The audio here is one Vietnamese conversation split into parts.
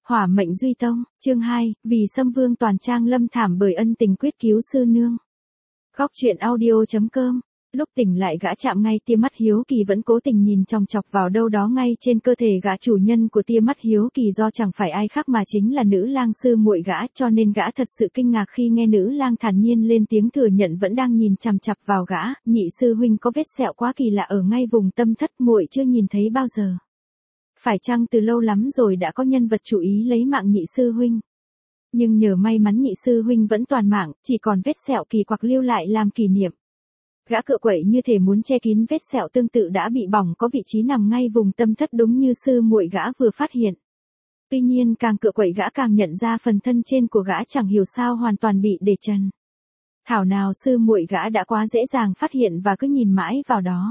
Hỏa mệnh Duy Tông, chương 2, vì Sâm Vương toàn trang lâm thảm bởi ân tình quyết cứu sư nương. Góc truyện audio.com. Lúc tỉnh lại gã chạm ngay tia mắt hiếu kỳ vẫn cố tình nhìn chòng chọc vào đâu đó ngay trên cơ thể gã. Chủ nhân của tia mắt hiếu kỳ do chẳng phải ai khác mà chính là nữ lang sư muội gã, cho nên gã thật sự kinh ngạc khi nghe nữ lang thản nhiên lên tiếng thừa nhận vẫn đang nhìn chằm chằm vào gã. Nhị sư huynh có vết sẹo quá kỳ lạ ở ngay vùng tâm thất, muội chưa nhìn thấy bao giờ. Phải chăng từ lâu lắm rồi đã có nhân vật chủ ý lấy mạng nhị sư huynh? Nhưng nhờ may mắn nhị sư huynh vẫn toàn mạng, chỉ còn vết sẹo kỳ quặc lưu lại làm kỷ niệm. Gã cựa quậy như thể muốn che kín vết sẹo tương tự đã bị bỏng có vị trí nằm ngay vùng tâm thất đúng như sư muội gã vừa phát hiện. Tuy nhiên càng cựa quậy gã càng nhận ra phần thân trên của gã chẳng hiểu sao hoàn toàn bị để trần. Thảo nào sư muội gã đã quá dễ dàng phát hiện và cứ nhìn mãi vào đó.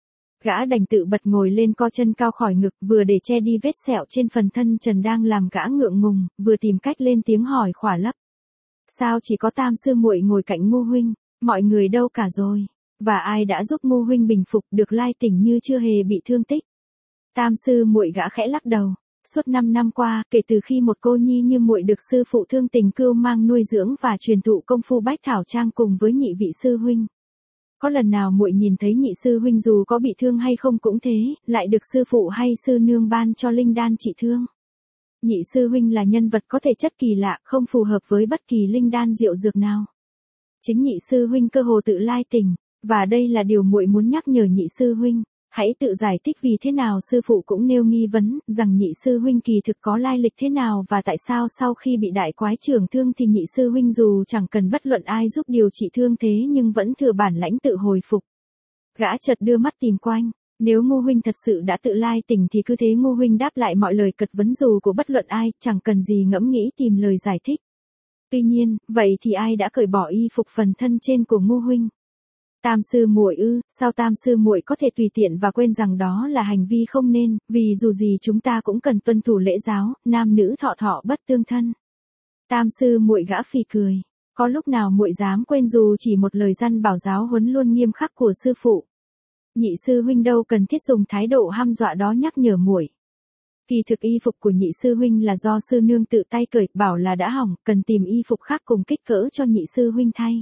Gã đành tự bật ngồi lên co chân cao khỏi ngực vừa để che đi vết sẹo trên phần thân trần đang làm gã ngượng ngùng, vừa tìm cách lên tiếng hỏi khỏa lấp. Sao chỉ có tam sư muội ngồi cạnh Ngô huynh, mọi người đâu cả rồi? Và ai đã giúp Ngô huynh bình phục được lai tỉnh như chưa hề bị thương tích? Tam sư muội gã khẽ lắc đầu. Suốt 5 năm qua, kể từ khi một cô nhi như muội được sư phụ thương tình cưu mang nuôi dưỡng và truyền thụ công phu bách thảo trang cùng với nhị vị sư huynh. Có lần nào muội nhìn thấy nhị sư huynh dù có bị thương hay không cũng thế, lại được sư phụ hay sư nương ban cho linh đan trị thương. Nhị sư huynh là nhân vật có thể chất kỳ lạ, không phù hợp với bất kỳ linh đan diệu dược nào. Chính nhị sư huynh cơ hồ tự lai tỉnh, và đây là điều muội muốn nhắc nhở nhị sư huynh. Hãy tự giải thích vì thế nào sư phụ cũng nêu nghi vấn, rằng nhị sư huynh kỳ thực có lai lịch thế nào và tại sao sau khi bị đại quái trưởng thương thì nhị sư huynh dù chẳng cần bất luận ai giúp điều trị thương thế nhưng vẫn thừa bản lãnh tự hồi phục. Gã chợt đưa mắt tìm quanh, nếu Ngô huynh thật sự đã tự lai tỉnh thì cứ thế Ngô huynh đáp lại mọi lời cật vấn dù của bất luận ai, chẳng cần gì ngẫm nghĩ tìm lời giải thích. Tuy nhiên, vậy thì ai đã cởi bỏ y phục phần thân trên của Ngô huynh? Tam sư muội ư? Sao tam sư muội có thể tùy tiện và quên rằng đó là hành vi không nên, vì dù gì chúng ta cũng cần tuân thủ lễ giáo, nam nữ thọ thọ bất tương thân. Tam sư muội gã phì cười, có lúc nào muội dám quên dù chỉ một lời dặn bảo giáo huấn luôn nghiêm khắc của sư phụ. Nhị sư huynh đâu cần thiết dùng thái độ hăm dọa đó nhắc nhở muội. Kỳ thực y phục của nhị sư huynh là do sư nương tự tay cởi, bảo là đã hỏng, cần tìm y phục khác cùng kích cỡ cho nhị sư huynh thay.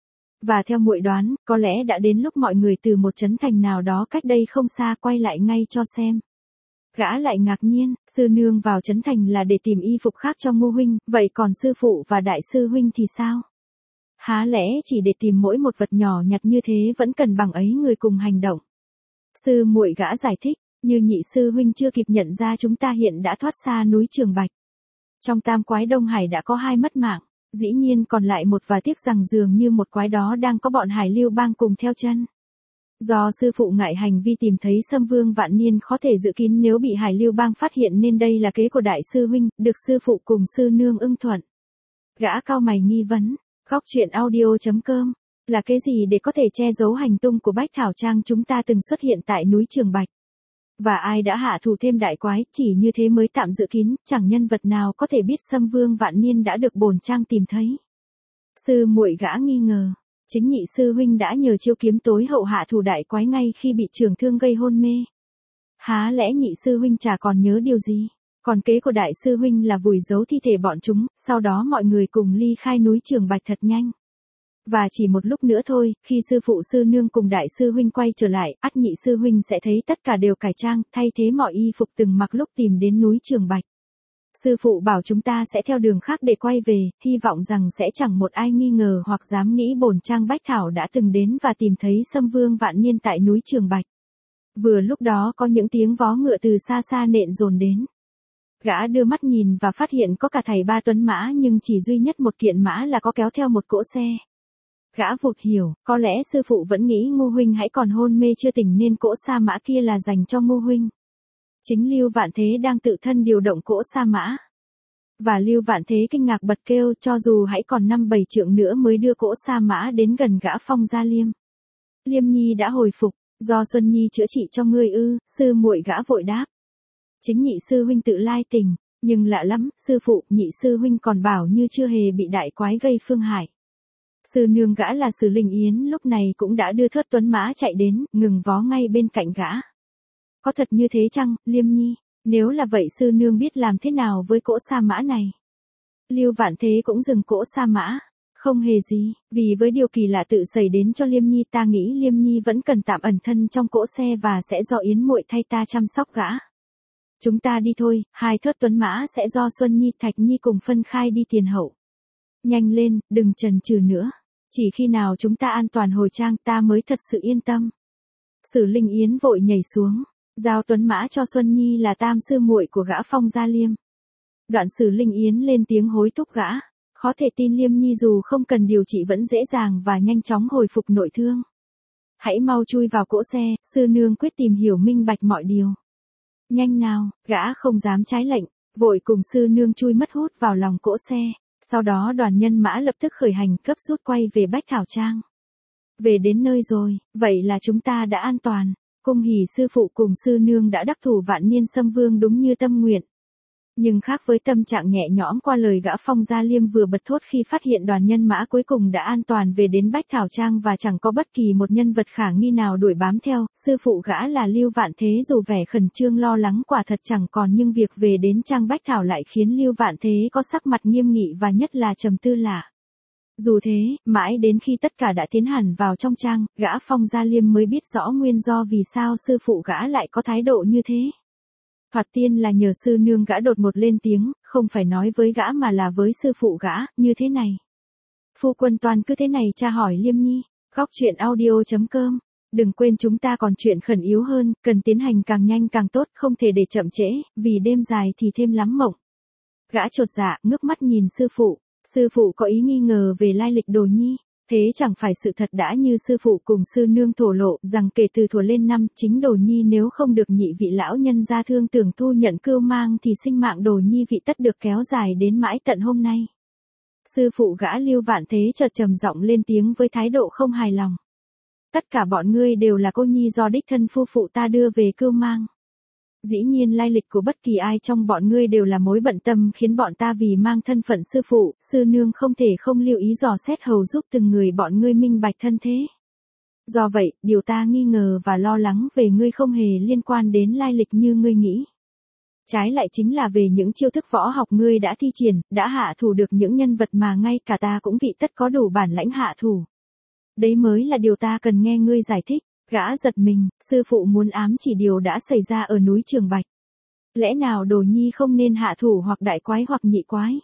Và theo muội đoán, có lẽ đã đến lúc mọi người từ một trấn thành nào đó cách đây không xa quay lại ngay cho xem. Gã lại ngạc nhiên, sư nương vào trấn thành là để tìm y phục khác cho Ngô huynh, vậy còn sư phụ và đại sư huynh thì sao? Há lẽ chỉ để tìm mỗi một vật nhỏ nhặt như thế vẫn cần bằng ấy người cùng hành động? Sư muội gã giải thích, như nhị sư huynh chưa kịp nhận ra chúng ta hiện đã thoát xa núi Trường Bạch. Trong tam quái Đông Hải đã có 2 mất mạng. Dĩ nhiên còn lại một và tiếc rằng dường như một quái đó đang có bọn Hải Lưu Bang cùng theo chân. Do sư phụ ngại hành vi tìm thấy Sâm Vương Vạn Niên khó thể giữ kín nếu bị Hải Lưu Bang phát hiện nên đây là kế của đại sư huynh, được sư phụ cùng sư nương ưng thuận. Gã cau mày nghi vấn, góc truyện audio.com, là cái gì để có thể che giấu hành tung của Bách Thảo Trang chúng ta từng xuất hiện tại núi Trường Bạch? Và ai đã hạ thủ thêm đại quái, chỉ như thế mới tạm giữ kín, chẳng nhân vật nào có thể biết Sâm Vương Vạn Niên đã được bổn trang tìm thấy. Sư muội gã nghi ngờ, chính nhị sư huynh đã nhờ chiêu kiếm tối hậu hạ thủ đại quái ngay khi bị trưởng thương gây hôn mê. Há lẽ nhị sư huynh chả còn nhớ điều gì? Còn kế của đại sư huynh là vùi giấu thi thể bọn chúng, sau đó mọi người cùng ly khai núi Trường Bạch thật nhanh. Và chỉ một lúc nữa thôi, khi sư phụ sư nương cùng đại sư huynh quay trở lại, ắt nhị sư huynh sẽ thấy tất cả đều cải trang, thay thế mọi y phục từng mặc lúc tìm đến núi Trường Bạch. Sư phụ bảo chúng ta sẽ theo đường khác để quay về, hy vọng rằng sẽ chẳng một ai nghi ngờ hoặc dám nghĩ bổn trang Bách Thảo đã từng đến và tìm thấy Sâm Vương Vạn Niên tại núi Trường Bạch. Vừa lúc đó có những tiếng vó ngựa từ xa xa nện dồn đến. Gã đưa mắt nhìn và phát hiện có cả thảy 3 tuấn mã nhưng chỉ duy nhất một kiện mã là có kéo theo một cỗ xe. Gã vụt hiểu, có lẽ sư phụ vẫn nghĩ Ngô huynh hãy còn hôn mê chưa tỉnh nên cỗ sa mã kia là dành cho Ngô huynh. Chính Lưu Vạn Thế đang tự thân điều động cỗ sa mã. Và Lưu Vạn Thế kinh ngạc bật kêu cho dù hãy còn 5-7 trượng nữa mới đưa cỗ sa mã đến gần gã. Phong Gia Liêm. Liêm Nhi đã hồi phục, do Xuân Nhi chữa trị cho ngươi ư? Sư muội gã vội đáp. Chính nhị sư huynh tự lai tỉnh, nhưng lạ lắm, sư phụ, nhị sư huynh còn bảo như chưa hề bị đại quái gây phương hại. Sư nương gã là Sử Linh Yến lúc này cũng đã đưa thớt tuấn mã chạy đến, ngừng vó ngay bên cạnh gã. Có thật như thế chăng, Liêm Nhi? Nếu là vậy sư nương biết làm thế nào với cỗ sa mã này? Lưu Vạn Thế cũng dừng cỗ sa mã. Không hề gì, vì với điều kỳ lạ tự xảy đến cho Liêm Nhi ta nghĩ Liêm Nhi vẫn cần tạm ẩn thân trong cỗ xe và sẽ do Yến muội thay ta chăm sóc gã. Chúng ta đi thôi, hai thớt tuấn mã sẽ do Xuân Nhi Thạch Nhi cùng phân khai đi tiền hậu. Nhanh lên, đừng chần chừ nữa. Chỉ khi nào chúng ta an toàn hồi trang ta mới thật sự yên tâm. Sử Linh Yến vội nhảy xuống, giao tuấn mã cho Xuân Nhi là tam sư muội của gã Phong Gia Liêm. Đoạn Sử Linh Yến lên tiếng hối thúc gã. Khó thể tin Liêm Nhi dù không cần điều trị vẫn dễ dàng và nhanh chóng hồi phục nội thương. Hãy mau chui vào cỗ xe, sư nương quyết tìm hiểu minh bạch mọi điều. Nhanh nào, gã không dám trái lệnh, vội cùng sư nương chui mất hút vào lòng cỗ xe. Sau đó đoàn nhân mã lập tức khởi hành cấp rút quay về Bách Thảo Trang. Về đến nơi rồi, vậy là chúng ta đã an toàn. Cung hỉ sư phụ cùng sư nương đã đắc thủ vạn niên xâm vương đúng như tâm nguyện. Nhưng khác với tâm trạng nhẹ nhõm qua lời gã Phong Gia Liêm vừa bật thốt khi phát hiện đoàn nhân mã cuối cùng đã an toàn về đến Bách Thảo Trang và chẳng có bất kỳ một nhân vật khả nghi nào đuổi bám theo, sư phụ gã là Lưu Vạn Thế dù vẻ khẩn trương lo lắng quả thật chẳng còn nhưng việc về đến Trang Bách Thảo lại khiến Lưu Vạn Thế có sắc mặt nghiêm nghị và nhất là trầm tư lạ. Dù thế, mãi đến khi tất cả đã tiến hẳn vào trong trang, gã Phong Gia Liêm mới biết rõ nguyên do vì sao sư phụ gã lại có thái độ như thế. Thoạt tiên là nhờ sư nương gã đột ngột lên tiếng, không phải nói với gã mà là với sư phụ gã, như thế này. Phu quân toàn cứ thế này tra hỏi Liêm Nhi, góc truyện audio.com. Đừng quên chúng ta còn chuyện khẩn yếu hơn, cần tiến hành càng nhanh càng tốt, không thể để chậm trễ, vì đêm dài thì thêm lắm mộng. Gã chột dạ, ngước mắt nhìn sư phụ có ý nghi ngờ về lai lịch Đồ Nhi. Thế chẳng phải sự thật đã như sư phụ cùng sư nương thổ lộ rằng kể từ thuở lên năm chính Đồ Nhi nếu không được nhị vị lão nhân gia thương tưởng thu nhận cưu mang thì sinh mạng Đồ Nhi vị tất được kéo dài đến mãi tận hôm nay. Sư phụ gã Lưu Vạn Thế chợt trầm giọng lên tiếng với thái độ không hài lòng. Tất cả bọn ngươi đều là cô nhi do đích thân phu phụ ta đưa về cưu mang. Dĩ nhiên lai lịch của bất kỳ ai trong bọn ngươi đều là mối bận tâm khiến bọn ta vì mang thân phận sư phụ, sư nương không thể không lưu ý dò xét hầu giúp từng người bọn ngươi minh bạch thân thế. Do vậy, điều ta nghi ngờ và lo lắng về ngươi không hề liên quan đến lai lịch như ngươi nghĩ. Trái lại chính là về những chiêu thức võ học ngươi đã thi triển, đã hạ thủ được những nhân vật mà ngay cả ta cũng vị tất có đủ bản lãnh hạ thủ. Đấy mới là điều ta cần nghe ngươi giải thích. Gã giật mình, sư phụ muốn ám chỉ điều đã xảy ra ở núi Trường Bạch. Lẽ nào Đồ Nhi không nên hạ thủ hoặc đại quái hoặc nhị quái?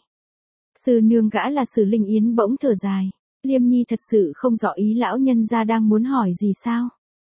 Sư nương gã là Sử Linh Yến bỗng thở dài. Liêm Nhi thật sự không rõ ý lão nhân gia đang muốn hỏi gì sao?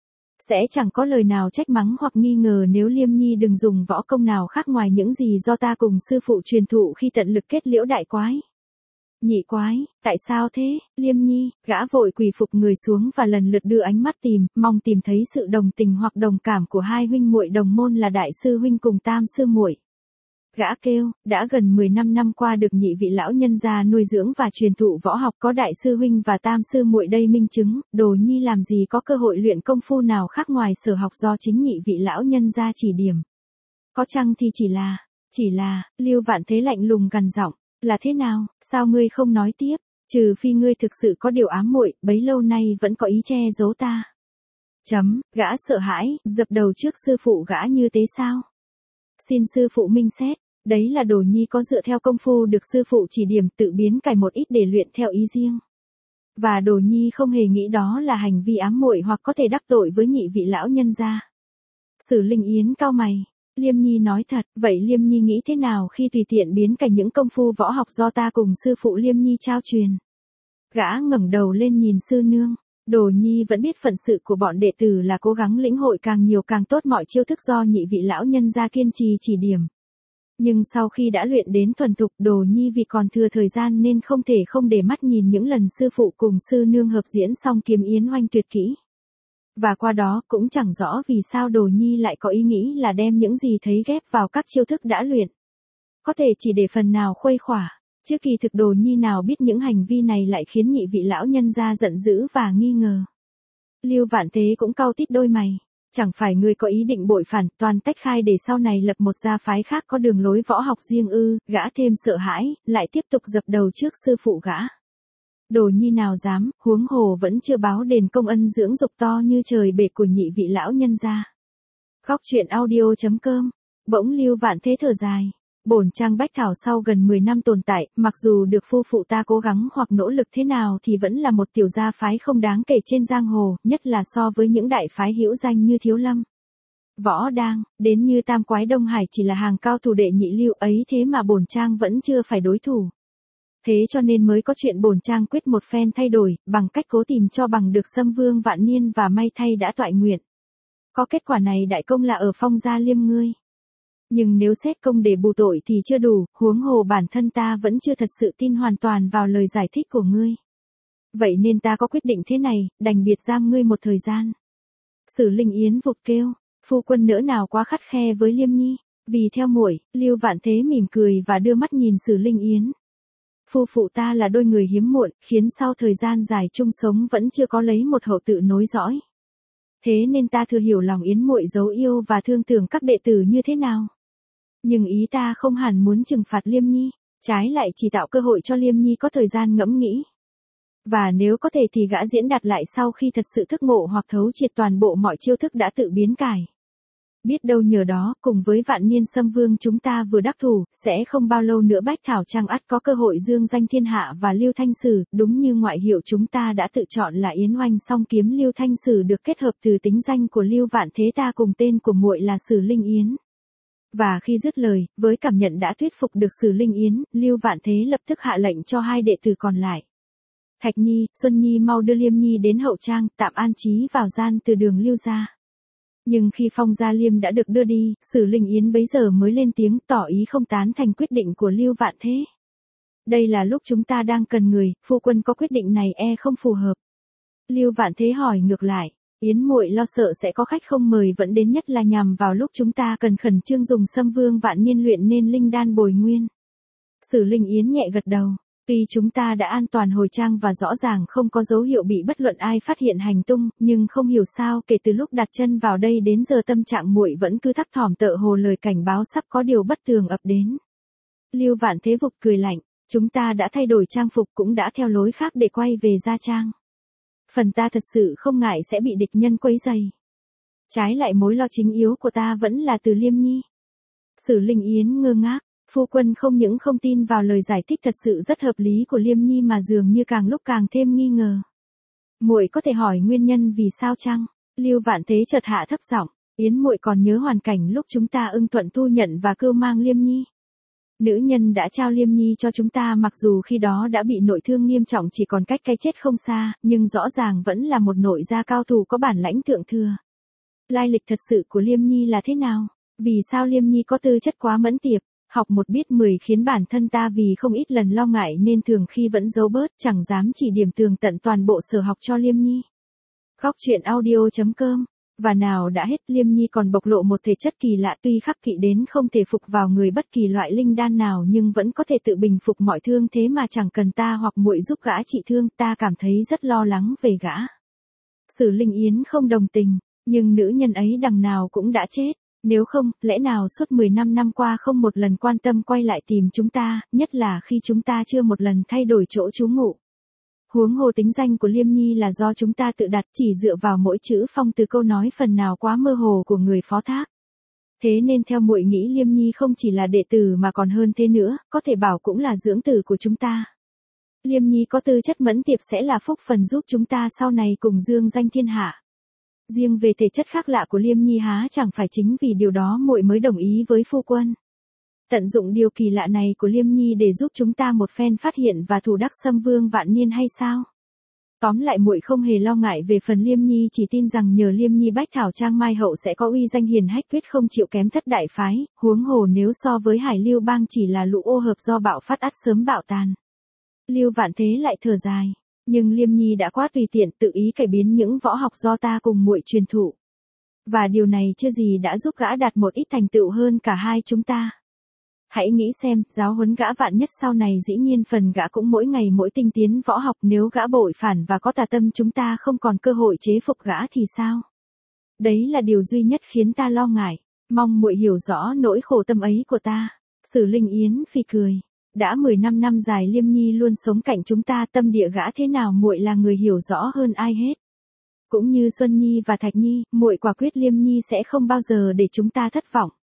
Sẽ chẳng có lời nào trách mắng hoặc nghi ngờ nếu Liêm Nhi đừng dùng võ công nào khác ngoài những gì do ta cùng sư phụ truyền thụ khi tận lực kết liễu đại quái. Nhị quái, tại sao thế, Liêm Nhi? Gã vội quỳ phục người xuống và lần lượt đưa ánh mắt mong tìm thấy sự đồng tình hoặc đồng cảm của hai huynh muội đồng môn là đại sư huynh cùng tam sư muội. Gã kêu, đã gần 15 năm qua được nhị vị lão nhân gia nuôi dưỡng và truyền thụ võ học có đại sư huynh và tam sư muội đây minh chứng, Đồ Nhi làm gì có cơ hội luyện công phu nào khác ngoài sở học do chính nhị vị lão nhân gia chỉ điểm. Có chăng thì chỉ là, Lưu Vạn Thế lạnh lùng gằn giọng. Là thế nào, sao ngươi không nói tiếp, trừ phi ngươi thực sự có điều ám muội, bấy lâu nay vẫn có ý che giấu ta. Gã sợ hãi, dập đầu trước sư phụ gã như thế sao? Xin sư phụ minh xét, đấy là Đồ Nhi có dựa theo công phu được sư phụ chỉ điểm tự biến cải một ít để luyện theo ý riêng. Và Đồ Nhi không hề nghĩ đó là hành vi ám muội hoặc có thể đắc tội với nhị vị lão nhân gia. Sử Linh Yến cau mày. Liêm Nhi nói thật, vậy Liêm Nhi nghĩ thế nào khi tùy tiện biến cảnh những công phu võ học do ta cùng sư phụ Liêm Nhi trao truyền? Gã ngẩng đầu lên nhìn sư nương. Đồ Nhi vẫn biết phận sự của bọn đệ tử là cố gắng lĩnh hội càng nhiều càng tốt mọi chiêu thức do nhị vị lão nhân gia kiên trì chỉ điểm. Nhưng sau khi đã luyện đến thuần thục, Đồ Nhi vì còn thừa thời gian nên không thể không để mắt nhìn những lần sư phụ cùng sư nương hợp diễn xong Kiếm Yến Oanh tuyệt kỹ. Và qua đó cũng chẳng rõ vì sao Đồ Nhi lại có ý nghĩ là đem những gì thấy ghép vào các chiêu thức đã luyện. Có thể chỉ để phần nào khuây khỏa, chứ kỳ thực Đồ Nhi nào biết những hành vi này lại khiến nhị vị lão nhân gia giận dữ và nghi ngờ. Lưu Vạn Thế cũng cau tít đôi mày. Chẳng phải ngươi có ý định bội phản toàn tách khai để sau này lập một gia phái khác có đường lối võ học riêng ư? Gã thêm sợ hãi, lại tiếp tục dập đầu trước sư phụ gã. Đồ Nhi nào dám, huống hồ vẫn chưa báo đền công ân dưỡng dục to như trời bể của nhị vị lão nhân gia. Góc truyện audio.com Bỗng Lưu Vạn Thế thở dài. Bổn trang bách thảo sau gần 10 năm tồn tại, mặc dù được phu phụ ta cố gắng hoặc nỗ lực thế nào thì vẫn là một tiểu gia phái không đáng kể trên giang hồ, nhất là so với những đại phái hữu danh như Thiếu Lâm, Võ Đang, đến như Tam Quái Đông Hải chỉ là hàng cao thủ đệ nhị lưu ấy, thế mà bổn trang vẫn chưa phải đối thủ. Thế cho nên mới có chuyện bổn trang quyết một phen thay đổi, bằng cách cố tìm cho bằng được Sâm Vương Vạn Niên và may thay đã toại nguyện. Có kết quả này đại công là ở Phong Gia Liêm ngươi. Nhưng nếu xét công để bù tội thì chưa đủ, huống hồ bản thân ta vẫn chưa thật sự tin hoàn toàn vào lời giải thích của ngươi. Vậy nên ta có quyết định thế này, đành biệt giam ngươi một thời gian. Sử Linh Yến vụt kêu, phu quân nỡ nào quá khắt khe với Liêm Nhi, vì theo muội. Lưu Vạn Thế mỉm cười và đưa mắt nhìn Sử Linh Yến. Phu phụ ta là đôi người hiếm muộn, khiến sau thời gian dài chung sống vẫn chưa có lấy một hậu tự nối dõi. Thế nên ta thừa hiểu lòng Yến muội dấu yêu và thương tưởng các đệ tử như thế nào. Nhưng ý ta không hẳn muốn trừng phạt Liêm Nhi, trái lại chỉ tạo cơ hội cho Liêm Nhi có thời gian ngẫm nghĩ. Và nếu có thể thì gã diễn đạt lại sau khi thật sự thức ngộ hoặc thấu triệt toàn bộ mọi chiêu thức đã tự biến cải. Biết đâu nhờ đó, cùng với Vạn Niên Sâm Vương chúng ta vừa đắc thủ, sẽ không bao lâu nữa Bách Thảo Trang ắt có cơ hội dương danh thiên hạ và Lưu Thanh Sử, đúng như ngoại hiệu chúng ta đã tự chọn là Yến Oanh song kiếm Lưu Thanh Sử được kết hợp từ tính danh của Lưu Vạn Thế ta cùng tên của muội là Sử Linh Yến. Và khi dứt lời, với cảm nhận đã thuyết phục được Sử Linh Yến, Lưu Vạn Thế lập tức hạ lệnh cho hai đệ tử còn lại. Thạch Nhi, Xuân Nhi mau đưa Liêm Nhi đến hậu trang, tạm an trí vào gian từ đường Lưu gia. Nhưng khi Phong Gia Liêm đã được đưa đi, Sử Linh Yến bấy giờ mới lên tiếng tỏ ý không tán thành quyết định của Lưu Vạn Thế. Đây là lúc chúng ta đang cần người, phu quân có quyết định này không phù hợp. Lưu Vạn Thế hỏi ngược lại, Yến muội lo sợ sẽ có khách không mời vẫn đến nhất là nhằm vào lúc chúng ta cần khẩn trương dùng Sâm Vương Vạn Niên luyện nên linh đan bồi nguyên. Sử Linh Yến nhẹ gật đầu. Tuy chúng ta đã an toàn hồi trang và rõ ràng không có dấu hiệu bị bất luận ai phát hiện hành tung, nhưng không hiểu sao kể từ lúc đặt chân vào đây đến giờ tâm trạng muội vẫn cứ thấp thỏm tựa hồ lời cảnh báo sắp có điều bất tường ập đến. Lưu Vạn Thế vụt cười lạnh, chúng ta đã thay đổi trang phục cũng đã theo lối khác để quay về gia trang. Phần ta thật sự không ngại sẽ bị địch nhân quấy rầy. Trái lại mối lo chính yếu của ta vẫn là từ Liêm Nhi. Sử Linh Yến ngơ ngác. Phu quân không những không tin vào lời giải thích thật sự rất hợp lý của Liêm Nhi mà dường như càng lúc càng thêm nghi ngờ. Muội có thể hỏi nguyên nhân vì sao chăng? Lưu Vạn Thế chợt hạ thấp giọng, Yến muội còn nhớ hoàn cảnh lúc chúng ta ưng thuận thu nhận và cưu mang Liêm Nhi. Nữ nhân đã trao Liêm Nhi cho chúng ta mặc dù khi đó đã bị nội thương nghiêm trọng chỉ còn cách cái chết không xa, nhưng rõ ràng vẫn là một nội gia cao thủ có bản lãnh thượng thừa. Lai lịch thật sự của Liêm Nhi là thế nào? Vì sao Liêm Nhi có tư chất quá mẫn tiệp? Học một biết 10 khiến bản thân ta vì không ít lần lo ngại nên thường khi vẫn giấu bớt chẳng dám chỉ điểm tường tận toàn bộ sở học cho Liêm Nhi. Góc truyện audio.com. Và nào đã hết Liêm Nhi còn bộc lộ một thể chất kỳ lạ tuy khắc kỵ đến không thể phục vào người bất kỳ loại linh đan nào nhưng vẫn có thể tự bình phục mọi thương thế mà chẳng cần ta hoặc muội giúp gã trị thương ta cảm thấy rất lo lắng về gã. Sử Linh Yến không đồng tình, nhưng nữ nhân ấy đằng nào cũng đã chết. Nếu không, lẽ nào suốt 15 năm qua không một lần quan tâm quay lại tìm chúng ta, nhất là khi chúng ta chưa một lần thay đổi chỗ trú ngụ. Huống hồ tính danh của Liêm Nhi là do chúng ta tự đặt chỉ dựa vào mỗi chữ phong từ câu nói phần nào quá mơ hồ của người phó thác. Thế nên theo muội nghĩ Liêm Nhi không chỉ là đệ tử mà còn hơn thế nữa, có thể bảo cũng là dưỡng tử của chúng ta. Liêm Nhi có tư chất mẫn tiệp sẽ là phúc phần giúp chúng ta sau này cùng dương danh thiên hạ. Riêng về thể chất khác lạ của Liêm Nhi há chẳng phải chính vì điều đó muội mới đồng ý với phu quân. Tận dụng điều kỳ lạ này của Liêm Nhi để giúp chúng ta một phen phát hiện và thủ đắc Sâm Vương Vạn Niên hay sao? Tóm lại muội không hề lo ngại về phần Liêm Nhi chỉ tin rằng nhờ Liêm Nhi Bách Thảo Trang mai hậu sẽ có uy danh hiền hách quyết không chịu kém thất đại phái, huống hồ nếu so với Hải Lưu Bang chỉ là lũ ô hợp do bạo phát ắt sớm bạo tàn. Lưu Vạn Thế lại thở dài. Nhưng Liêm Nhi đã quá tùy tiện tự ý cải biến những võ học do ta cùng muội truyền thụ. Và điều này chưa gì đã giúp gã đạt một ít thành tựu hơn cả hai chúng ta. Hãy nghĩ xem, giáo huấn gã vạn nhất sau này dĩ nhiên phần gã cũng mỗi ngày mỗi tinh tiến võ học nếu gã bội phản và có tà tâm chúng ta không còn cơ hội chế phục gã thì sao? Đấy là điều duy nhất khiến ta lo ngại, mong muội hiểu rõ nỗi khổ tâm ấy của ta. Sử Linh Yến phì cười. Đã 15 năm dài Liêm Nhi luôn sống cạnh chúng ta tâm địa gã thế nào muội là người hiểu rõ hơn ai hết. Cũng như Xuân Nhi và Thạch Nhi, muội quả quyết Liêm Nhi sẽ không bao giờ để chúng ta thất vọng.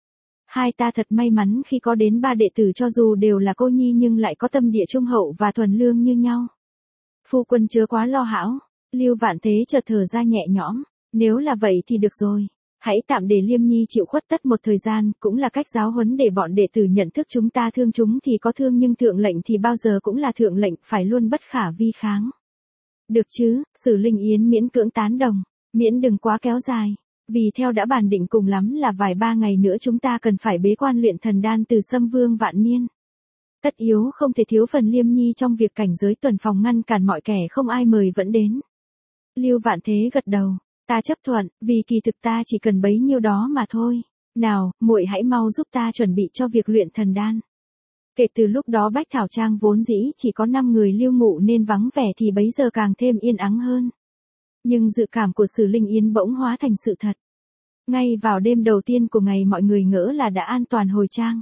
Hai ta thật may mắn khi có đến ba đệ tử cho dù đều là cô nhi nhưng lại có tâm địa trung hậu và thuần lương như nhau. Phu quân chớ quá lo hão. Lưu Vạn Thế chợt thở ra nhẹ nhõm. Nếu là vậy thì được rồi. Hãy tạm để Liêm Nhi chịu khuất tất một thời gian, cũng là cách giáo huấn để bọn đệ tử nhận thức chúng ta thương chúng thì có thương nhưng thượng lệnh thì bao giờ cũng là thượng lệnh, phải luôn bất khả vi kháng. Được chứ, Sử Linh Yến miễn cưỡng tán đồng, miễn đừng quá kéo dài. Vì theo đã bàn định cùng lắm là vài ba ngày nữa chúng ta cần phải bế quan luyện thần đan từ Sâm Vương Vạn Niên. Tất yếu không thể thiếu phần Liêm Nhi trong việc cảnh giới tuần phòng ngăn cản mọi kẻ không ai mời vẫn đến. Lưu Vạn Thế gật đầu. Ta chấp thuận, vì kỳ thực ta chỉ cần bấy nhiêu đó mà thôi. Nào, muội hãy mau giúp ta chuẩn bị cho việc luyện thần đan. Kể từ lúc đó Bách Thảo Trang vốn dĩ chỉ có 5 người lưu ngụ nên vắng vẻ thì bấy giờ càng thêm yên ắng hơn. Nhưng dự cảm của Sử Linh Yến bỗng hóa thành sự thật. Ngay vào đêm đầu tiên của ngày mọi người ngỡ là đã an toàn hồi trang.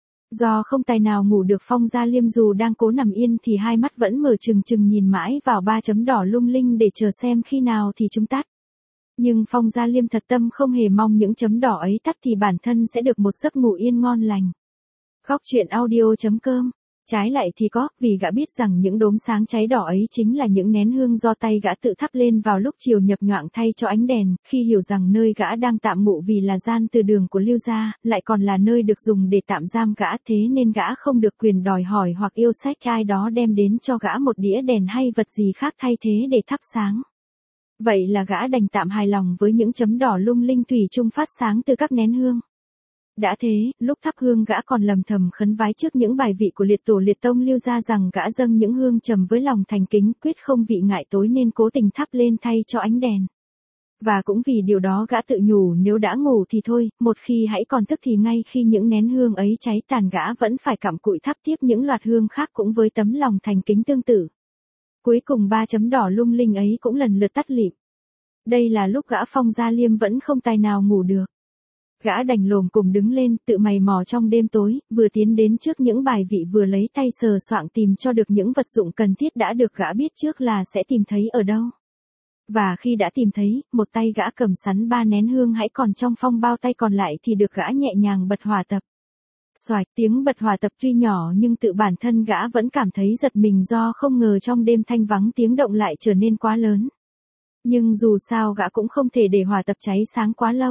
Do không tài nào ngủ được, Phong Gia Liêm dù đang cố nằm yên thì hai mắt vẫn mở trừng trừng nhìn mãi vào 3 chấm đỏ lung linh để chờ xem khi nào thì chúng tắt. Nhưng Phong Gia Liêm thật tâm không hề mong những chấm đỏ ấy tắt thì bản thân sẽ được một giấc ngủ yên ngon lành. Góc truyện audio.com. Trái lại thì có, vì gã biết rằng những đốm sáng cháy đỏ ấy chính là những nén hương do tay gã tự thắp lên vào lúc chiều nhập nhoạng thay cho ánh đèn, khi hiểu rằng nơi gã đang tạm ngụ vì là gian từ đường của Lưu gia, lại còn là nơi được dùng để tạm giam gã, thế nên gã không được quyền đòi hỏi hoặc yêu sách ai đó đem đến cho gã một đĩa đèn hay vật gì khác thay thế để thắp sáng. Vậy là gã đành tạm hài lòng với những chấm đỏ lung linh thủy chung phát sáng từ các nén hương. Đã thế, lúc thắp hương gã còn lầm thầm khấn vái trước những bài vị của liệt tổ liệt tông Lưu gia rằng gã dâng những hương trầm với lòng thành kính, quyết không vị ngại tối nên cố tình thắp lên thay cho ánh đèn. Và cũng vì điều đó gã tự nhủ nếu đã ngủ thì thôi, một khi hãy còn thức thì ngay khi những nén hương ấy cháy tàn gã vẫn phải cặm cụi thắp tiếp những loạt hương khác cũng với tấm lòng thành kính tương tự. Cuối cùng 3 chấm đỏ lung linh ấy cũng lần lượt tắt lịm. Đây là lúc gã Phong Gia Liêm vẫn không tài nào ngủ được. Gã đành lồm cồm đứng lên, tự mày mò trong đêm tối, vừa tiến đến trước những bài vị vừa lấy tay sờ soạng tìm cho được những vật dụng cần thiết đã được gã biết trước là sẽ tìm thấy ở đâu. Và khi đã tìm thấy, một tay gã cầm sắn 3 nén hương hãy còn trong phong bao tay còn lại thì được gã nhẹ nhàng bật hỏa tập. Xoạch, tiếng bật hỏa tập tuy nhỏ nhưng tự bản thân gã vẫn cảm thấy giật mình do không ngờ trong đêm thanh vắng tiếng động lại trở nên quá lớn. Nhưng dù sao gã cũng không thể để hỏa tập cháy sáng quá lâu.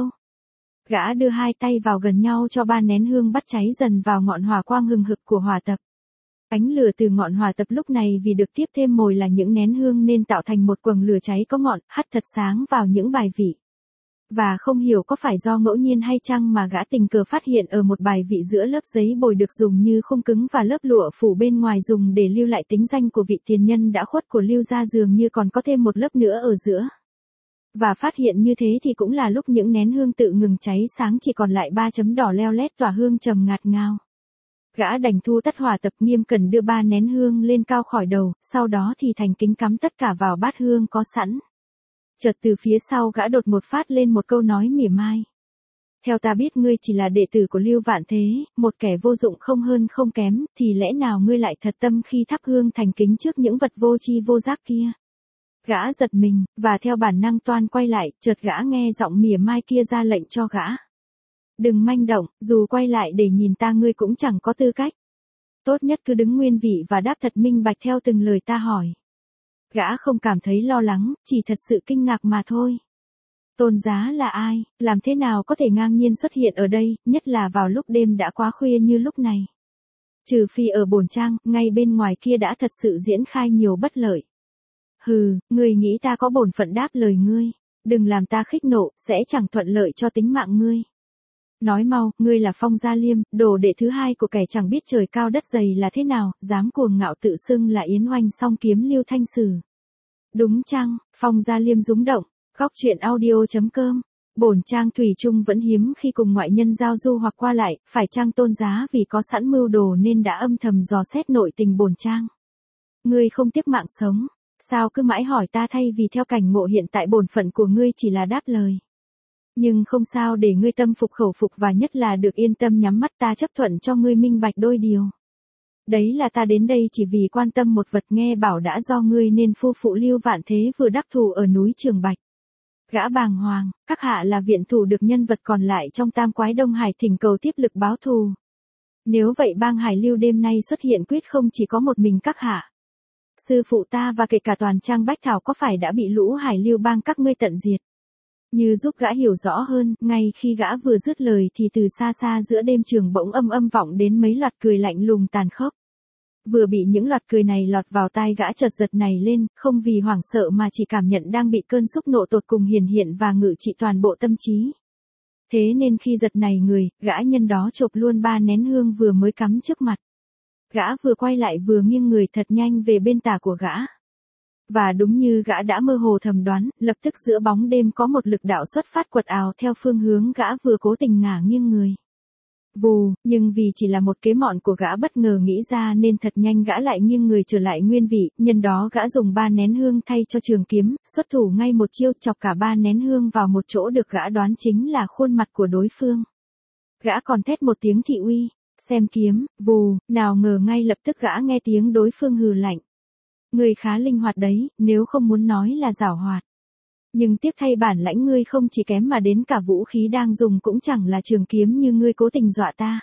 Gã đưa hai tay vào gần nhau cho 3 nén hương bắt cháy dần vào ngọn hỏa quang hừng hực của hỏa tập. Ánh lửa từ ngọn hỏa tập lúc này vì được tiếp thêm mồi là những nén hương nên tạo thành một quầng lửa cháy có ngọn, hắt thật sáng vào những bài vị. Và không hiểu có phải do ngẫu nhiên hay chăng mà gã tình cờ phát hiện ở một bài vị giữa lớp giấy bồi được dùng như khung cứng và lớp lụa phủ bên ngoài dùng để lưu lại tính danh của vị tiền nhân đã khuất của Lưu gia dường như còn có thêm một lớp nữa ở giữa. Và phát hiện như thế thì cũng là lúc những nén hương tự ngừng cháy sáng, chỉ còn lại 3 chấm đỏ leo lét tỏa hương trầm ngạt ngào. Gã đành thu tắt hỏa tập, nghiêm cẩn đưa 3 nén hương lên cao khỏi đầu, sau đó thì thành kính cắm tất cả vào bát hương có sẵn. Chợt từ phía sau gã đột một phát lên một câu nói mỉa mai. Theo ta biết ngươi chỉ là đệ tử của Lưu Vạn Thế, một kẻ vô dụng không hơn không kém, thì lẽ nào ngươi lại thật tâm khi thắp hương thành kính trước những vật vô tri vô giác kia? Gã giật mình, và theo bản năng toan quay lại, chợt gã nghe giọng mỉa mai kia ra lệnh cho gã. Đừng manh động, dù quay lại để nhìn ta ngươi cũng chẳng có tư cách. Tốt nhất cứ đứng nguyên vị và đáp thật minh bạch theo từng lời ta hỏi. Gã không cảm thấy lo lắng, chỉ thật sự kinh ngạc mà thôi. Tôn giá là ai, làm thế nào có thể ngang nhiên xuất hiện ở đây, nhất là vào lúc đêm đã quá khuya như lúc này. Trừ phi ở bổn trang, ngay bên ngoài kia đã thật sự diễn khai nhiều bất lợi. Hừ, ngươi nghĩ ta có bổn phận đáp lời ngươi, đừng làm ta khích nộ, sẽ chẳng thuận lợi cho tính mạng ngươi. Nói mau, ngươi là Phong Gia Liêm, đồ đệ thứ hai của kẻ chẳng biết trời cao đất dày là thế nào, dám cuồng ngạo tự xưng là Yến Oanh song kiếm Lưu Thanh Sử. Đúng chăng? Phong Gia Liêm rúng động. Góc truyện audio.com. Bổn trang thủy chung vẫn hiếm khi cùng ngoại nhân giao du hoặc qua lại, phải chăng tôn giá vì có sẵn mưu đồ nên đã âm thầm dò xét nội tình bổn trang. Ngươi không tiếc mạng sống, sao cứ mãi hỏi ta thay vì theo cảnh ngộ hiện tại bổn phận của ngươi chỉ là đáp lời. Nhưng không sao để ngươi tâm phục khẩu phục và nhất là được yên tâm nhắm mắt, ta chấp thuận cho ngươi minh bạch đôi điều. Đấy là ta đến đây chỉ vì quan tâm một vật, nghe bảo đã do ngươi nên phu phụ Lưu Vạn Thế vừa đắc thù ở núi Trường Bạch. Gã bàng hoàng, các hạ là viện thủ được nhân vật còn lại trong tam quái Đông Hải thỉnh cầu tiếp lực báo thù. Nếu vậy bang Hải Lưu đêm nay xuất hiện quyết không chỉ có một mình các hạ. Sư phụ ta và kể cả toàn trang bách thảo có phải đã bị lũ Hải Lưu bang các ngươi tận diệt. Như giúp gã hiểu rõ hơn, ngay khi gã vừa dứt lời thì từ xa xa giữa đêm trường bỗng âm vọng đến mấy loạt cười lạnh lùng tàn khốc. Vừa bị những loạt cười này lọt vào tai gã chợt giật này lên, không vì hoảng sợ mà chỉ cảm nhận đang bị cơn xúc nộ tột cùng hiển hiện và ngự trị toàn bộ tâm trí. Thế nên khi giật này người, gã nhân đó chộp luôn 3 nén hương vừa mới cắm trước mặt. Gã vừa quay lại vừa nghiêng người thật nhanh về bên tả của gã. Và đúng như gã đã mơ hồ thầm đoán, lập tức giữa bóng đêm có một lực đạo xuất phát quật ào theo phương hướng gã vừa cố tình ngả nghiêng người. Vù, nhưng vì chỉ là một kế mọn của gã bất ngờ nghĩ ra nên thật nhanh gã lại nghiêng người trở lại nguyên vị, nhân đó gã dùng 3 nén hương thay cho trường kiếm, xuất thủ ngay một chiêu chọc cả 3 nén hương vào một chỗ được gã đoán chính là khuôn mặt của đối phương. Gã còn thét một tiếng thị uy, xem kiếm, vù, nào ngờ ngay lập tức gã nghe tiếng đối phương hừ lạnh. Ngươi khá linh hoạt đấy, nếu không muốn nói là giảo hoạt. Nhưng tiếc thay bản lãnh ngươi không chỉ kém mà đến cả vũ khí đang dùng cũng chẳng là trường kiếm như ngươi cố tình dọa ta.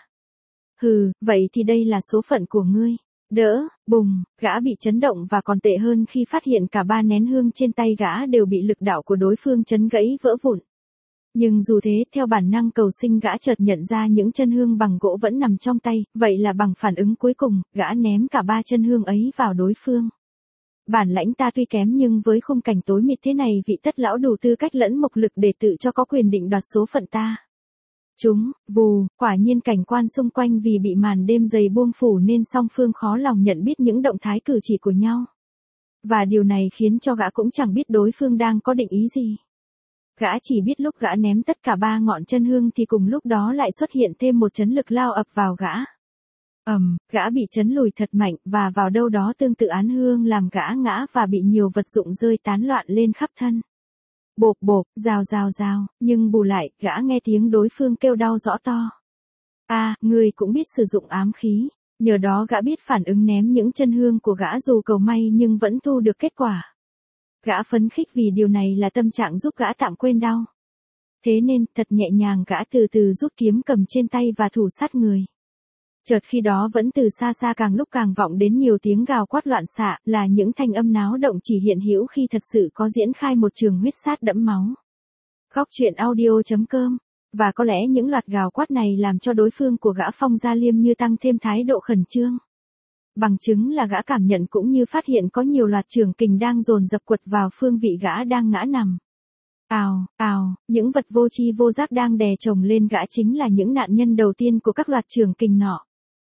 Hừ, vậy thì đây là số phận của ngươi. Đỡ, bùng, gã bị chấn động và còn tệ hơn khi phát hiện cả 3 nén hương trên tay gã đều bị lực đạo của đối phương chấn gãy vỡ vụn. Nhưng dù thế, theo bản năng cầu sinh gã chợt nhận ra những chân hương bằng gỗ vẫn nằm trong tay, vậy là bằng phản ứng cuối cùng, gã ném cả 3 chân hương ấy vào đối phương. Bản lãnh ta tuy kém nhưng với khung cảnh tối mịt thế này vị tất lão đủ tư cách lẫn mộc lực để tự cho có quyền định đoạt số phận ta. Chúng, vù, quả nhiên cảnh quan xung quanh vì bị màn đêm dày buông phủ nên song phương khó lòng nhận biết những động thái cử chỉ của nhau. Và điều này khiến cho gã cũng chẳng biết đối phương đang có định ý gì. Gã chỉ biết lúc gã ném tất cả 3 ngọn chân hương thì cùng lúc đó lại xuất hiện thêm một chấn lực lao ập vào gã. Gã bị chấn lùi thật mạnh và vào đâu đó tương tự án hương làm gã ngã và bị nhiều vật dụng rơi tán loạn lên khắp thân. Bộp bộp, rào rào rào, nhưng bù lại, gã nghe tiếng đối phương kêu đau rõ to. Ngươi cũng biết sử dụng ám khí, nhờ đó gã biết phản ứng ném những chân hương của gã dù cầu may nhưng vẫn thu được kết quả. Gã phấn khích vì điều này là tâm trạng giúp gã tạm quên đau. Thế nên, thật nhẹ nhàng gã từ từ rút kiếm cầm trên tay và thủ sát người. Chợt khi đó vẫn từ xa xa càng lúc càng vọng đến nhiều tiếng gào quát loạn xạ, là những thanh âm náo động chỉ hiện hữu khi thật sự có diễn khai một trường huyết sát đẫm máu. Góc truyện audio.com. Và có lẽ những loạt gào quát này làm cho đối phương của gã Phong Gia Liêm như tăng thêm thái độ khẩn trương. Bằng chứng là gã cảm nhận cũng như phát hiện có nhiều loạt trường kình đang dồn dập quật vào phương vị gã đang ngã nằm. Ào, ào, những vật vô tri vô giác đang đè chồng lên gã chính là những nạn nhân đầu tiên của các loạt trường kình nọ.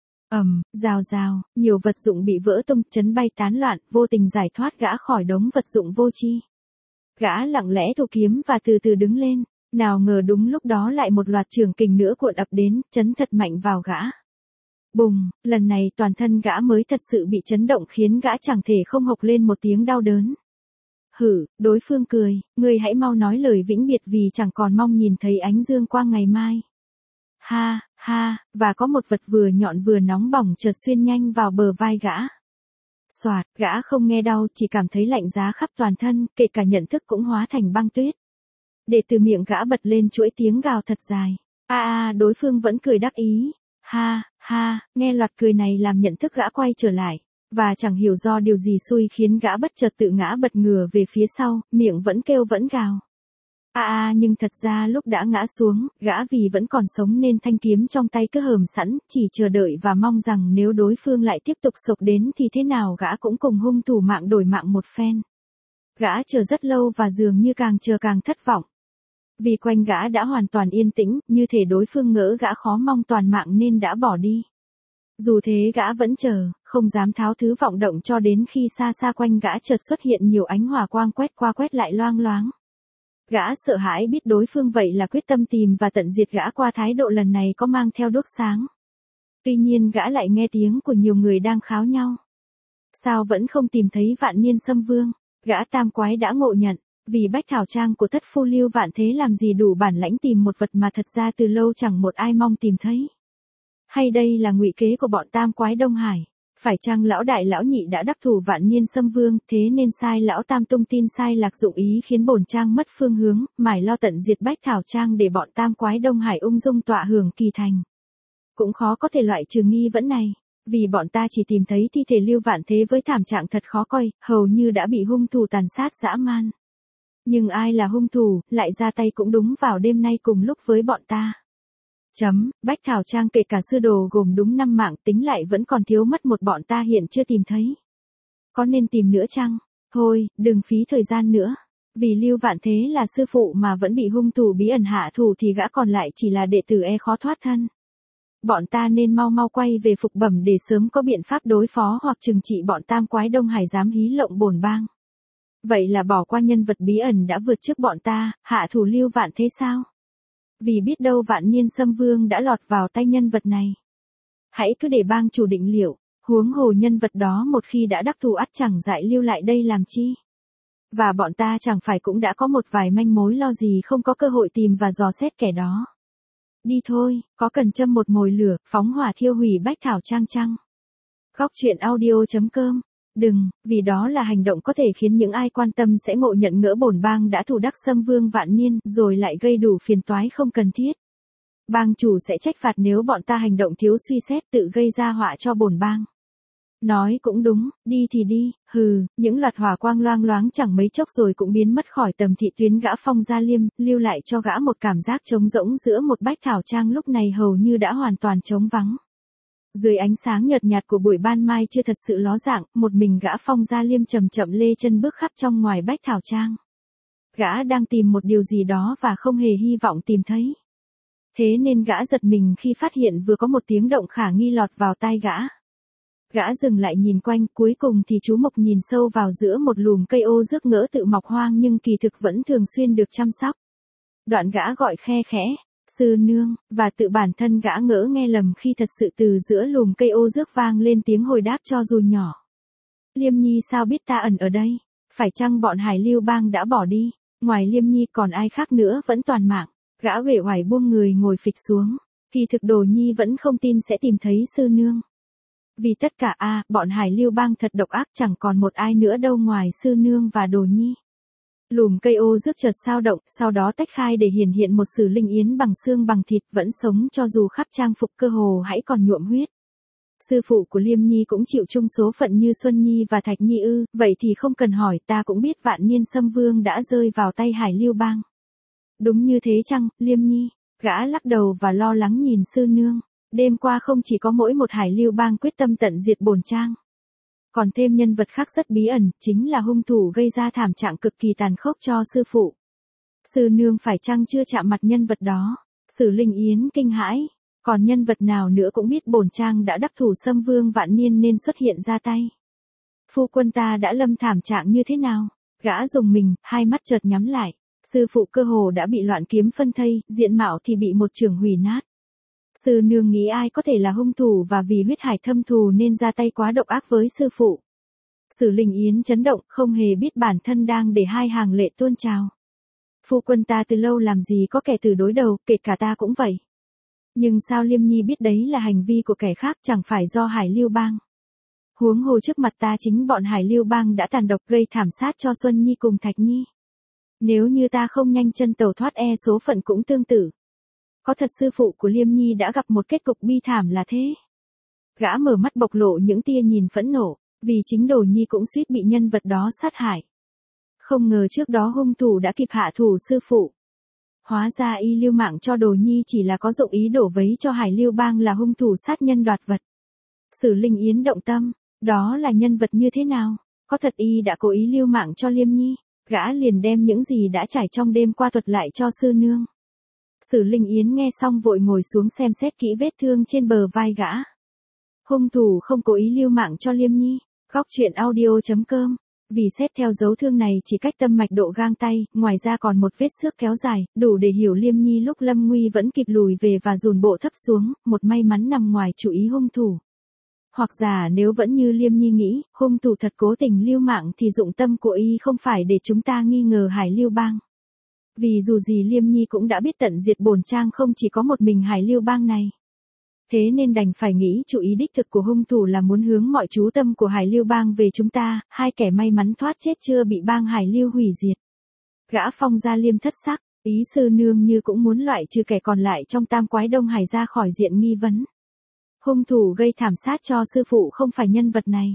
Rào rào, nhiều vật dụng bị vỡ tung, chấn bay tán loạn, vô tình giải thoát gã khỏi đống vật dụng vô tri. Gã lặng lẽ thu kiếm và từ từ đứng lên, nào ngờ đúng lúc đó lại một loạt trường kình nữa cuộn ập đến, chấn thật mạnh vào gã. Bùng, lần này toàn thân gã mới thật sự bị chấn động khiến gã chẳng thể không hộc lên một tiếng đau đớn. Hử, đối phương cười, ngươi hãy mau nói lời vĩnh biệt vì chẳng còn mong nhìn thấy ánh dương quang ngày mai. Ha, ha, và có một vật vừa nhọn vừa nóng bỏng chợt xuyên nhanh vào bờ vai gã. Soạt, gã không nghe đau, chỉ cảm thấy lạnh giá khắp toàn thân, kể cả nhận thức cũng hóa thành băng tuyết. Để từ miệng gã bật lên chuỗi tiếng gào thật dài. Đối phương vẫn cười đắc ý. Ha, ha, nghe loạt cười này làm nhận thức gã quay trở lại. Và chẳng hiểu do điều gì xui khiến gã bất chợt tự ngã bật ngửa về phía sau, miệng vẫn kêu vẫn gào. Nhưng thật ra lúc đã ngã xuống, gã vì vẫn còn sống nên thanh kiếm trong tay cứ hờm sẵn, chỉ chờ đợi và mong rằng nếu đối phương lại tiếp tục xộc đến thì thế nào gã cũng cùng hung thủ mạng đổi mạng một phen. Gã chờ rất lâu và dường như càng chờ càng thất vọng. Vì quanh gã đã hoàn toàn yên tĩnh, như thể đối phương ngỡ gã khó mong toàn mạng nên đã bỏ đi. Dù thế gã vẫn chờ, không dám tháo thứ vọng động cho đến khi xa xa quanh gã chợt xuất hiện nhiều ánh hỏa quang quét qua quét lại loang loáng. Gã sợ hãi biết đối phương vậy là quyết tâm tìm và tận diệt gã qua thái độ lần này có mang theo đuốc sáng. Tuy nhiên gã lại nghe tiếng của nhiều người đang kháo nhau. Sao vẫn không tìm thấy Vạn Niên Xâm Vương? Gã tam quái đã ngộ nhận, vì bách thảo trang của thất phu Lưu Vạn Thế làm gì đủ bản lãnh tìm một vật mà thật ra từ lâu chẳng một ai mong tìm thấy. Hay đây là ngụy kế của bọn tam quái Đông Hải? Phải chăng lão đại lão nhị đã đắc thủ Vạn Niên Xâm Vương, thế nên sai lão tam tung tin sai lạc dụng ý khiến bổn trang mất phương hướng, mải lo tận diệt Bách Thảo Trang để bọn tam quái Đông Hải ung dung tọa hưởng kỳ thành. Cũng khó có thể loại trừ nghi vấn này, vì bọn ta chỉ tìm thấy thi thể Lưu Vạn Thế với thảm trạng thật khó coi, hầu như đã bị hung thủ tàn sát dã man. Nhưng ai là hung thủ, lại ra tay cũng đúng vào đêm nay cùng lúc với bọn ta. Bách Thảo Trang kể cả sư đồ gồm đúng 5 mạng, tính lại vẫn còn thiếu mất một bọn ta hiện chưa tìm thấy. Có nên tìm nữa chăng? Thôi, đừng phí thời gian nữa. Vì Lưu Vạn Thế là sư phụ mà vẫn bị hung thủ bí ẩn hạ thủ thì gã còn lại chỉ là đệ tử khó thoát thân. Bọn ta nên mau mau quay về Phục Bẩm để sớm có biện pháp đối phó hoặc trừng trị bọn tam quái Đông Hải dám hí lộng bổn bang. Vậy là bỏ qua nhân vật bí ẩn đã vượt trước bọn ta, hạ thủ Lưu Vạn Thế sao? Vì biết đâu Vạn Niên Xâm Vương đã lọt vào tay nhân vật này. Hãy cứ để bang chủ định liệu, huống hồ nhân vật đó một khi đã đắc thủ ắt chẳng dại lưu lại đây làm chi. Và bọn ta chẳng phải cũng đã có một vài manh mối lo gì không có cơ hội tìm và dò xét kẻ đó. Đi thôi, có cần châm một mồi lửa, phóng hỏa thiêu hủy Bách Thảo Trang chăng? Góc truyện audio.com. Đừng, vì đó là hành động có thể khiến những ai quan tâm sẽ ngộ nhận ngỡ bổn bang đã thủ đắc xâm vương Vạn Niên, rồi lại gây đủ phiền toái không cần thiết. Bang chủ sẽ trách phạt nếu bọn ta hành động thiếu suy xét tự gây ra họa cho bổn bang. Nói cũng đúng, đi thì đi, những loạt hỏa quang loang loáng chẳng mấy chốc rồi cũng biến mất khỏi tầm thị tuyến gã Phong Gia Liêm, lưu lại cho gã một cảm giác trống rỗng giữa một Bách Thảo Trang lúc này hầu như đã hoàn toàn trống vắng. Dưới ánh sáng nhợt nhạt của buổi ban mai chưa thật sự ló dạng, một mình gã Phong Gia Liêm chậm chậm lê chân bước khắp trong ngoài Bách Thảo Trang. Gã đang tìm một điều gì đó và không hề hy vọng tìm thấy. Thế nên gã giật mình khi phát hiện vừa có một tiếng động khả nghi lọt vào tai gã. Gã dừng lại nhìn quanh, cuối cùng thì chú mục nhìn sâu vào giữa một lùm cây ô rước ngỡ tự mọc hoang nhưng kỳ thực vẫn thường xuyên được chăm sóc. Đoạn gã gọi khe khẽ, sư nương, và tự bản thân gã ngỡ nghe lầm khi thật sự từ giữa lùm cây ô rước vang lên tiếng hồi đáp cho dù nhỏ. Liêm Nhi sao biết ta ẩn ở đây? Phải chăng bọn Hải Lưu Bang đã bỏ đi? Ngoài Liêm Nhi còn ai khác nữa vẫn toàn mạng. Gã uể oải buông người ngồi phịch xuống. Kỳ thực Đồ Nhi vẫn không tin sẽ tìm thấy sư nương. Vì tất cả bọn Hải Lưu Bang thật độc ác, chẳng còn một ai nữa đâu ngoài sư nương và Đồ Nhi. Lùm cây ô rước chợt sao động, sau đó tách khai để hiển hiện một Sử Linh Yến bằng xương bằng thịt vẫn sống cho dù khắp trang phục cơ hồ hãy còn nhuộm huyết. Sư phụ của Liêm Nhi cũng chịu chung số phận như Xuân Nhi và Thạch Nhi ư? Vậy thì không cần hỏi, ta cũng biết Vạn Niên Xâm Vương đã rơi vào tay Hải Lưu Bang. Đúng như thế chăng, Liêm Nhi? Gã lắc đầu và lo lắng nhìn sư nương. Đêm qua không chỉ có mỗi một Hải Lưu Bang quyết tâm tận diệt bổn trang. Còn thêm nhân vật khác rất bí ẩn, chính là hung thủ gây ra thảm trạng cực kỳ tàn khốc cho sư phụ. Sư nương phải chăng chưa chạm mặt nhân vật đó? Sử Linh Yến kinh hãi. Còn nhân vật nào nữa cũng biết bổn trang đã đắc thủ xâm vương Vạn Niên nên xuất hiện ra tay. Phu quân ta đã lâm thảm trạng như thế nào? Gã rùng mình, hai mắt chợt nhắm lại. Sư phụ cơ hồ đã bị loạn kiếm phân thây, diện mạo thì bị một chưởng hủy nát. Sư nương nghĩ ai có thể là hung thủ và vì huyết hải thâm thù nên ra tay quá độc ác với sư phụ. Sử Linh Yến chấn động, không hề biết bản thân đang để hai hàng lệ tuôn trào. Phu quân ta từ lâu làm gì có kẻ từ đối đầu, kể cả ta cũng vậy. Nhưng sao Liêm Nhi biết đấy là hành vi của kẻ khác, chẳng phải do Hải Lưu Bang. Huống hồ trước mặt ta chính bọn Hải Lưu Bang đã tàn độc gây thảm sát cho Xuân Nhi cùng Thạch Nhi. Nếu như ta không nhanh chân tẩu thoát số phận cũng tương tự. Có thật sư phụ của Liêm Nhi đã gặp một kết cục bi thảm là thế. Gã mở mắt bộc lộ những tia nhìn phẫn nộ, vì chính Đồ Nhi cũng suýt bị nhân vật đó sát hại. Không ngờ trước đó hung thủ đã kịp hạ thủ sư phụ. Hóa ra y lưu mạng cho Đồ Nhi chỉ là có dụng ý đổ vấy cho Hải Lưu Bang là hung thủ sát nhân đoạt vật. Sử Linh Yến động tâm, đó là nhân vật như thế nào? Có thật y đã cố ý lưu mạng cho Liêm Nhi? Gã liền đem những gì đã trải trong đêm qua thuật lại cho sư nương. Sử Linh Yến nghe xong vội ngồi xuống xem xét kỹ vết thương trên bờ vai gã. Hung thủ không cố ý lưu mạng cho Liêm Nhi. Góc truyện audio.com. Vì xét theo dấu thương này chỉ cách tâm mạch độ gang tay, ngoài ra còn một vết xước kéo dài, đủ để hiểu Liêm Nhi lúc lâm nguy vẫn kịp lùi về và dùn bộ thấp xuống, một may mắn nằm ngoài chủ ý hung thủ. Hoặc giả nếu vẫn như Liêm Nhi nghĩ, hung thủ thật cố tình lưu mạng thì dụng tâm của y không phải để chúng ta nghi ngờ Hải Lưu Bang. Vì dù gì Liêm Nhi cũng đã biết tận diệt bổn trang không chỉ có một mình Hải Lưu Bang này. Thế nên đành phải nghĩ chủ ý đích thực của hung thủ là muốn hướng mọi chú tâm của Hải Lưu bang về chúng ta, hai kẻ may mắn thoát chết chưa bị bang Hải Lưu hủy diệt. Gã Phong Gia Liêm thất sắc, ý sư nương như cũng muốn loại trừ kẻ còn lại trong tam quái Đông Hải ra khỏi diện nghi vấn. Hung thủ gây thảm sát cho sư phụ không phải nhân vật này.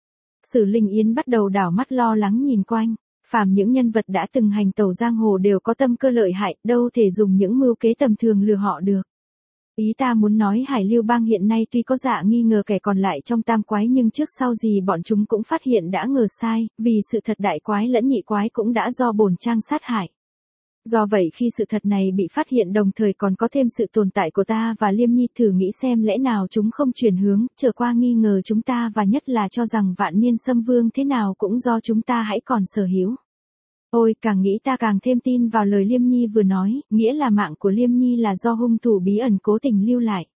Sử Linh Yến bắt đầu đảo mắt lo lắng nhìn quanh, phàm những nhân vật đã từng hành tẩu giang hồ đều có tâm cơ lợi hại, đâu thể dùng những mưu kế tầm thường lừa họ được. Ý ta muốn nói Hải Lưu bang hiện nay tuy có dạ nghi ngờ kẻ còn lại trong tam quái nhưng trước sau gì bọn chúng cũng phát hiện đã ngờ sai, vì sự thật đại quái lẫn nhị quái cũng đã do bổn trang sát hại. Do vậy khi sự thật này bị phát hiện đồng thời còn có thêm sự tồn tại của ta và Liêm Nhi, thử nghĩ xem lẽ nào chúng không chuyển hướng, trở qua nghi ngờ chúng ta và nhất là cho rằng Vạn Niên Xâm Vương thế nào cũng do chúng ta hãy còn sở hữu. Ôi, càng nghĩ ta càng thêm tin vào lời Liêm Nhi vừa nói, nghĩa là mạng của Liêm Nhi là do hung thủ bí ẩn cố tình lưu lại.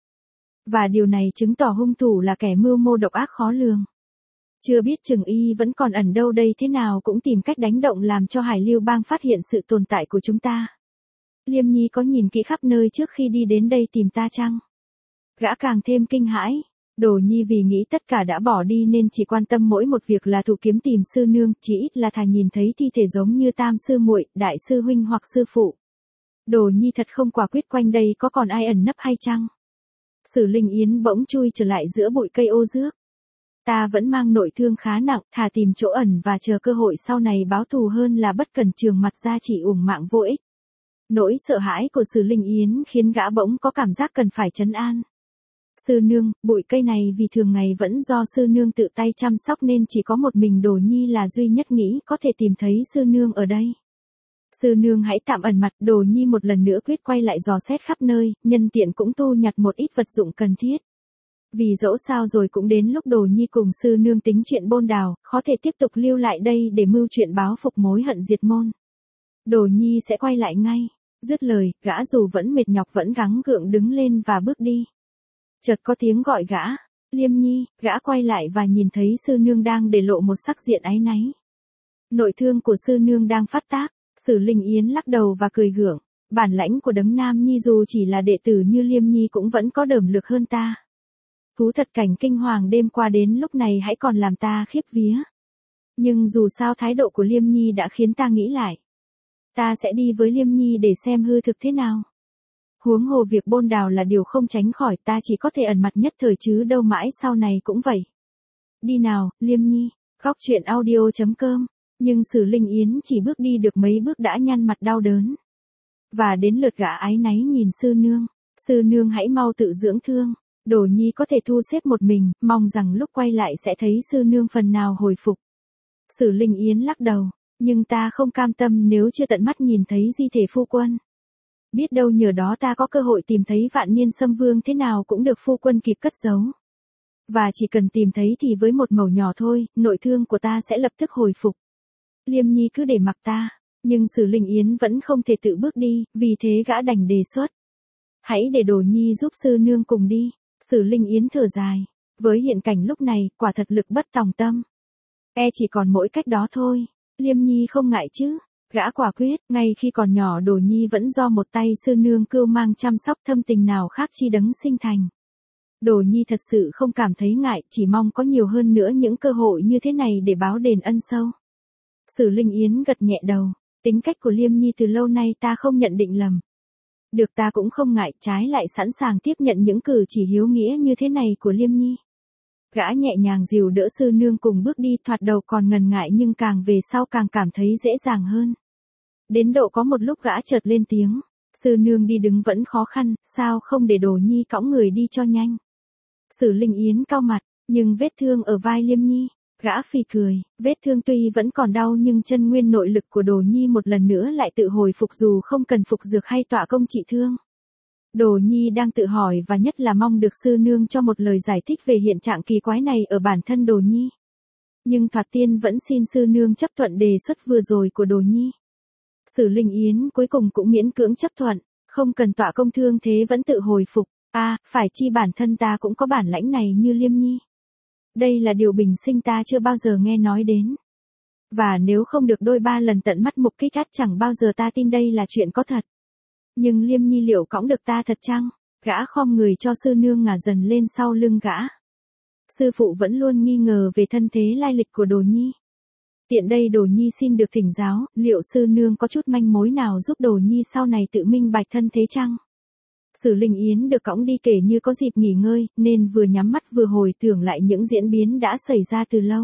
Và điều này chứng tỏ hung thủ là kẻ mưu mô độc ác khó lường. Chưa biết chừng y vẫn còn ẩn đâu đây, thế nào cũng tìm cách đánh động làm cho Hải Lưu bang phát hiện sự tồn tại của chúng ta. Liêm Nhi có nhìn kỹ khắp nơi trước khi đi đến đây tìm ta chăng? Gã càng thêm kinh hãi. Đồ Nhi vì nghĩ tất cả đã bỏ đi nên chỉ quan tâm mỗi một việc là thủ kiếm tìm sư nương, chỉ ít là thà nhìn thấy thi thể giống như tam sư muội, đại sư huynh hoặc sư phụ. Đồ Nhi thật không quả quyết quanh đây có còn ai ẩn nấp hay chăng? Sử Linh Yến bỗng chui trở lại giữa bụi cây ô rước. Ta vẫn mang nội thương khá nặng, thà tìm chỗ ẩn và chờ cơ hội sau này báo thù hơn là bất cần trường mặt ra chỉ uổng mạng vô ích. Nỗi sợ hãi của Sử Linh Yến khiến gã bỗng có cảm giác cần phải trấn an. Sư nương, bụi cây này vì thường ngày vẫn do sư nương tự tay chăm sóc nên chỉ có một mình Đồ Nhi là duy nhất nghĩ có thể tìm thấy sư nương ở đây. Sư nương hãy tạm ẩn mặt. Đồ Nhi một lần nữa quyết quay lại dò xét khắp nơi, nhân tiện cũng thu nhặt một ít vật dụng cần thiết. Vì dẫu sao rồi cũng đến lúc Đồ Nhi cùng sư nương tính chuyện bôn đào, khó thể tiếp tục lưu lại đây để mưu chuyện báo phục mối hận diệt môn. Đồ Nhi sẽ quay lại ngay. Dứt lời, gã dù vẫn mệt nhọc vẫn gắng gượng đứng lên và bước đi. Chợt có tiếng gọi gã, Liêm Nhi. Gã quay lại và nhìn thấy sư nương đang để lộ một sắc diện áy náy. Nội thương của sư nương đang phát tác. Sử Linh Yến lắc đầu và cười gượng. Bản lãnh của đấng Nam Nhi dù chỉ là đệ tử như Liêm Nhi cũng vẫn có đởm lực hơn ta. Thú thật cảnh kinh hoàng đêm qua đến lúc này hãy còn làm ta khiếp vía. Nhưng dù sao thái độ của Liêm Nhi đã khiến ta nghĩ lại. Ta sẽ đi với Liêm Nhi để xem hư thực thế nào. Huống hồ việc bôn đào là điều không tránh khỏi, ta chỉ có thể ẩn mặt nhất thời chứ đâu mãi sau này cũng vậy. Đi nào, Liêm Nhi. Góc truyện audio.com. Nhưng Sử Linh Yến chỉ bước đi được mấy bước đã nhăn mặt đau đớn. Và đến lượt gã áy náy nhìn sư nương. Sư nương hãy mau tự dưỡng thương. Đồ Nhi có thể thu xếp một mình, mong rằng lúc quay lại sẽ thấy sư nương phần nào hồi phục. Sử Linh Yến lắc đầu. Nhưng ta không cam tâm nếu chưa tận mắt nhìn thấy di thể phu quân. Biết đâu nhờ đó ta có cơ hội tìm thấy Vạn Niên Xâm Vương thế nào cũng được phu quân kịp cất giấu. Và chỉ cần tìm thấy thì với một mẩu nhỏ thôi, nội thương của ta sẽ lập tức hồi phục. Liêm Nhi cứ để mặc ta. Nhưng Sử Linh Yến vẫn không thể tự bước đi, vì thế gã đành đề xuất. Hãy để Đồ Nhi giúp sư nương cùng đi. Sử Linh Yến thở dài. Với hiện cảnh lúc này, quả thật lực bất tòng tâm. Chỉ còn mỗi cách đó thôi. Liêm Nhi không ngại chứ. Gã quả quyết, ngay khi còn nhỏ Đồ Nhi vẫn do một tay sư nương cưu mang chăm sóc, thâm tình nào khác chi đấng sinh thành. Đồ Nhi thật sự không cảm thấy ngại, chỉ mong có nhiều hơn nữa những cơ hội như thế này để báo đền ân sâu. Sử Linh Yến gật nhẹ đầu. Tính cách của Liêm Nhi từ lâu nay ta không nhận định lầm. Được, ta cũng không ngại, trái lại sẵn sàng tiếp nhận những cử chỉ hiếu nghĩa như thế này của Liêm Nhi. Gã nhẹ nhàng dìu đỡ sư nương cùng bước đi, thoạt đầu còn ngần ngại nhưng càng về sau càng cảm thấy dễ dàng hơn. Đến độ có một lúc gã chợt lên tiếng. Sư nương đi đứng vẫn khó khăn, sao không để Đồ Nhi cõng người đi cho nhanh. Sử Linh Yến cau mặt, nhưng vết thương ở vai Liêm Nhi. Gã phì cười, vết thương tuy vẫn còn đau nhưng chân nguyên nội lực của Đồ Nhi một lần nữa lại tự hồi phục dù không cần phục dược hay tọa công trị thương. Đồ Nhi đang tự hỏi và nhất là mong được sư nương cho một lời giải thích về hiện trạng kỳ quái này ở bản thân Đồ Nhi. Nhưng thoạt tiên vẫn xin sư nương chấp thuận đề xuất vừa rồi của Đồ Nhi. Sử Linh Yến cuối cùng cũng miễn cưỡng chấp thuận, không cần tọa công thương thế vẫn tự hồi phục. Phải chi bản thân ta cũng có bản lãnh này như Liêm Nhi. Đây là điều bình sinh ta chưa bao giờ nghe nói đến. Và nếu không được đôi ba lần tận mắt mục kích chẳng bao giờ ta tin đây là chuyện có thật. Nhưng Liêm Nhi liệu cõng được ta thật chăng? Gã khom người cho sư nương ngả dần lên sau lưng gã. Sư phụ vẫn luôn nghi ngờ về thân thế lai lịch của Đồ Nhi. Tiện đây Đồ Nhi xin được thỉnh giáo, liệu sư nương có chút manh mối nào giúp Đồ Nhi sau này tự minh bạch thân thế chăng? Sử Linh Yến được cõng đi kể như có dịp nghỉ ngơi, nên vừa nhắm mắt vừa hồi tưởng lại những diễn biến đã xảy ra từ lâu.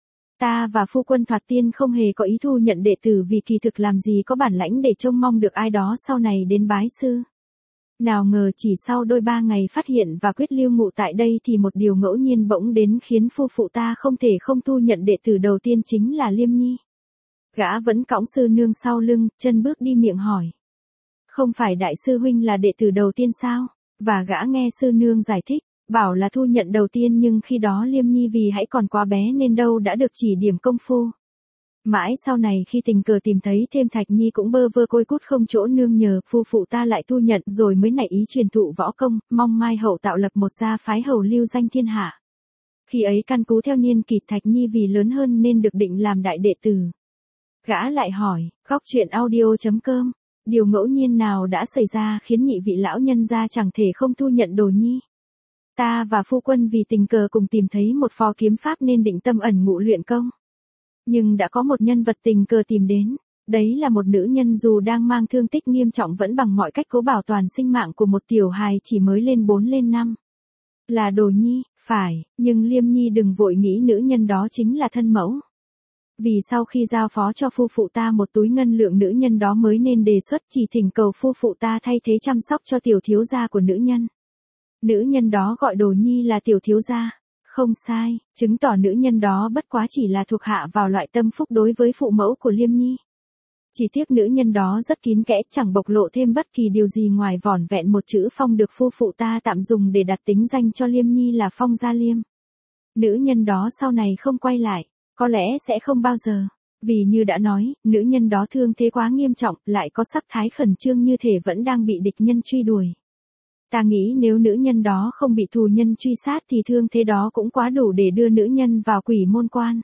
Ta và phu quân Thoạt Tiên không hề có ý thu nhận đệ tử vì kỳ thực làm gì có bản lãnh để trông mong được ai đó sau này đến bái sư. Nào ngờ chỉ sau đôi 3 ngày phát hiện và quyết lưu ngụ tại đây thì một điều ngẫu nhiên bỗng đến khiến phu phụ ta không thể không thu nhận đệ tử đầu tiên chính là Liêm Nhi. Gã vẫn cõng sư nương sau lưng, chân bước đi miệng hỏi. Không phải đại sư huynh là đệ tử đầu tiên sao? Và gã nghe sư nương giải thích, bảo là thu nhận đầu tiên nhưng khi đó Liêm Nhi vì hãy còn quá bé nên đâu đã được chỉ điểm công phu. Mãi sau này khi tình cờ tìm thấy thêm Thạch Nhi cũng bơ vơ côi cút không chỗ nương nhờ, phu phụ ta lại thu nhận rồi mới nảy ý truyền thụ võ công, mong mai hậu tạo lập một gia phái hầu lưu danh thiên hạ. Khi ấy căn cứ theo niên kỷ Thạch Nhi vì lớn hơn nên được định làm đại đệ tử. Gã lại hỏi, góc truyện audio.com, điều ngẫu nhiên nào đã xảy ra khiến nhị vị lão nhân gia chẳng thể không thu nhận Đồ Nhi? Ta và phu quân vì tình cờ cùng tìm thấy một phò kiếm pháp nên định tâm ẩn ngụ luyện công. Nhưng đã có một nhân vật tình cờ tìm đến, đấy là một nữ nhân dù đang mang thương tích nghiêm trọng vẫn bằng mọi cách cố bảo toàn sinh mạng của một tiểu hài chỉ mới lên 4 lên 5. Là Đồ Nhi, phải, nhưng Liêm Nhi đừng vội nghĩ nữ nhân đó chính là thân mẫu. Vì sau khi giao phó cho phu phụ ta một túi ngân lượng nữ nhân đó mới nên đề xuất chỉ thỉnh cầu phu phụ ta thay thế chăm sóc cho tiểu thiếu gia của nữ nhân. Nữ nhân đó gọi Đồ Nhi là tiểu thiếu gia. Không sai, chứng tỏ nữ nhân đó bất quá chỉ là thuộc hạ vào loại tâm phúc đối với phụ mẫu của Liêm Nhi. Chỉ tiếc nữ nhân đó rất kín kẽ, chẳng bộc lộ thêm bất kỳ điều gì ngoài vỏn vẹn một chữ Phong được phu phụ ta tạm dùng để đặt tính danh cho Liêm Nhi là Phong Gia Liêm. Nữ nhân đó sau này không quay lại, có lẽ sẽ không bao giờ. Vì như đã nói, nữ nhân đó thương thế quá nghiêm trọng, lại có sắc thái khẩn trương như thể vẫn đang bị địch nhân truy đuổi. Ta nghĩ nếu nữ nhân đó không bị thù nhân truy sát thì thương thế đó cũng quá đủ để đưa nữ nhân vào quỷ môn quan.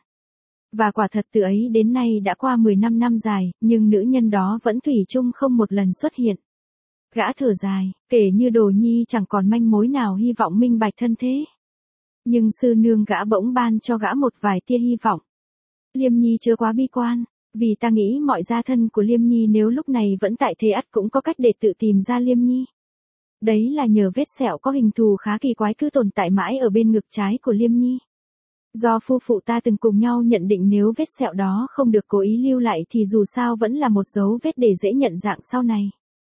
Và quả thật từ ấy đến nay đã qua 15 năm dài, nhưng nữ nhân đó vẫn thủy chung không một lần xuất hiện. Gã thở dài, kể như Đồ Nhi chẳng còn manh mối nào hy vọng minh bạch thân thế. Nhưng sư nương gã bỗng ban cho gã một vài tia hy vọng. Liêm Nhi chớ quá bi quan, vì ta nghĩ mọi gia thân của Liêm Nhi nếu lúc này vẫn tại thế ắt cũng có cách để tự tìm ra Liêm Nhi. Đấy là nhờ vết sẹo có hình thù khá kỳ quái cứ tồn tại mãi ở bên ngực trái của Liêm Nhi. Do phu phụ ta từng cùng nhau nhận định nếu vết sẹo đó không được cố ý lưu lại thì dù sao vẫn là một dấu vết để dễ nhận dạng sau này.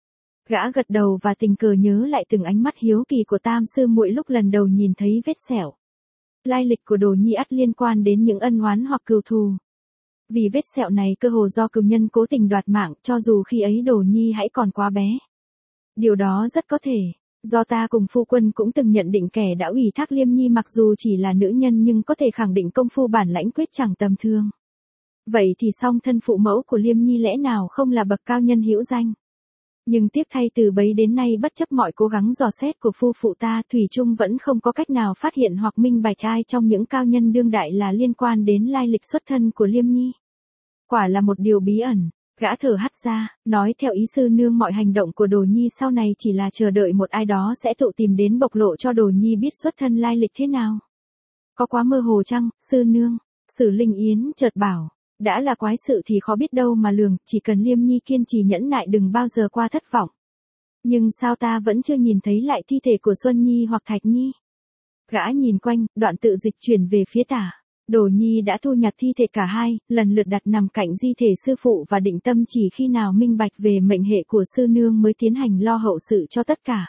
Gã gật đầu và tình cờ nhớ lại từng ánh mắt hiếu kỳ của tam sư muội lúc lần đầu nhìn thấy vết sẹo. Lai lịch của Đồ Nhi ắt liên quan đến những ân oán hoặc cừu thù. Vì vết sẹo này cơ hồ do cừu nhân cố tình đoạt mạng cho dù khi ấy Đồ Nhi hãy còn quá bé. Điều đó rất có thể, do ta cùng phu quân cũng từng nhận định kẻ đã ủy thác Liêm Nhi mặc dù chỉ là nữ nhân nhưng có thể khẳng định công phu bản lãnh quyết chẳng tầm thường. Vậy thì song thân phụ mẫu của Liêm Nhi lẽ nào không là bậc cao nhân hữu danh. Nhưng tiếc thay từ bấy đến nay bất chấp mọi cố gắng dò xét của phu phụ ta thủy chung vẫn không có cách nào phát hiện hoặc minh bạch ai trong những cao nhân đương đại là liên quan đến lai lịch xuất thân của Liêm Nhi. Quả là một điều bí ẩn. Gã thở hắt ra, nói theo ý sư nương mọi hành động của Đồ Nhi sau này chỉ là chờ đợi một ai đó sẽ tự tìm đến bộc lộ cho Đồ Nhi biết xuất thân lai lịch thế nào. Có quá mơ hồ chăng, sư nương? Sử Linh Yến chợt bảo, đã là quái sự thì khó biết đâu mà lường, chỉ cần Liêm Nhi kiên trì nhẫn nại đừng bao giờ qua thất vọng. Nhưng sao ta vẫn chưa nhìn thấy lại thi thể của Xuân Nhi hoặc Thạch Nhi? Gã nhìn quanh, đoạn tự dịch chuyển về phía tả. Đồ Nhi đã thu nhặt thi thể cả hai, lần lượt đặt nằm cạnh di thể sư phụ và định tâm chỉ khi nào minh bạch về mệnh hệ của sư nương mới tiến hành lo hậu sự cho tất cả.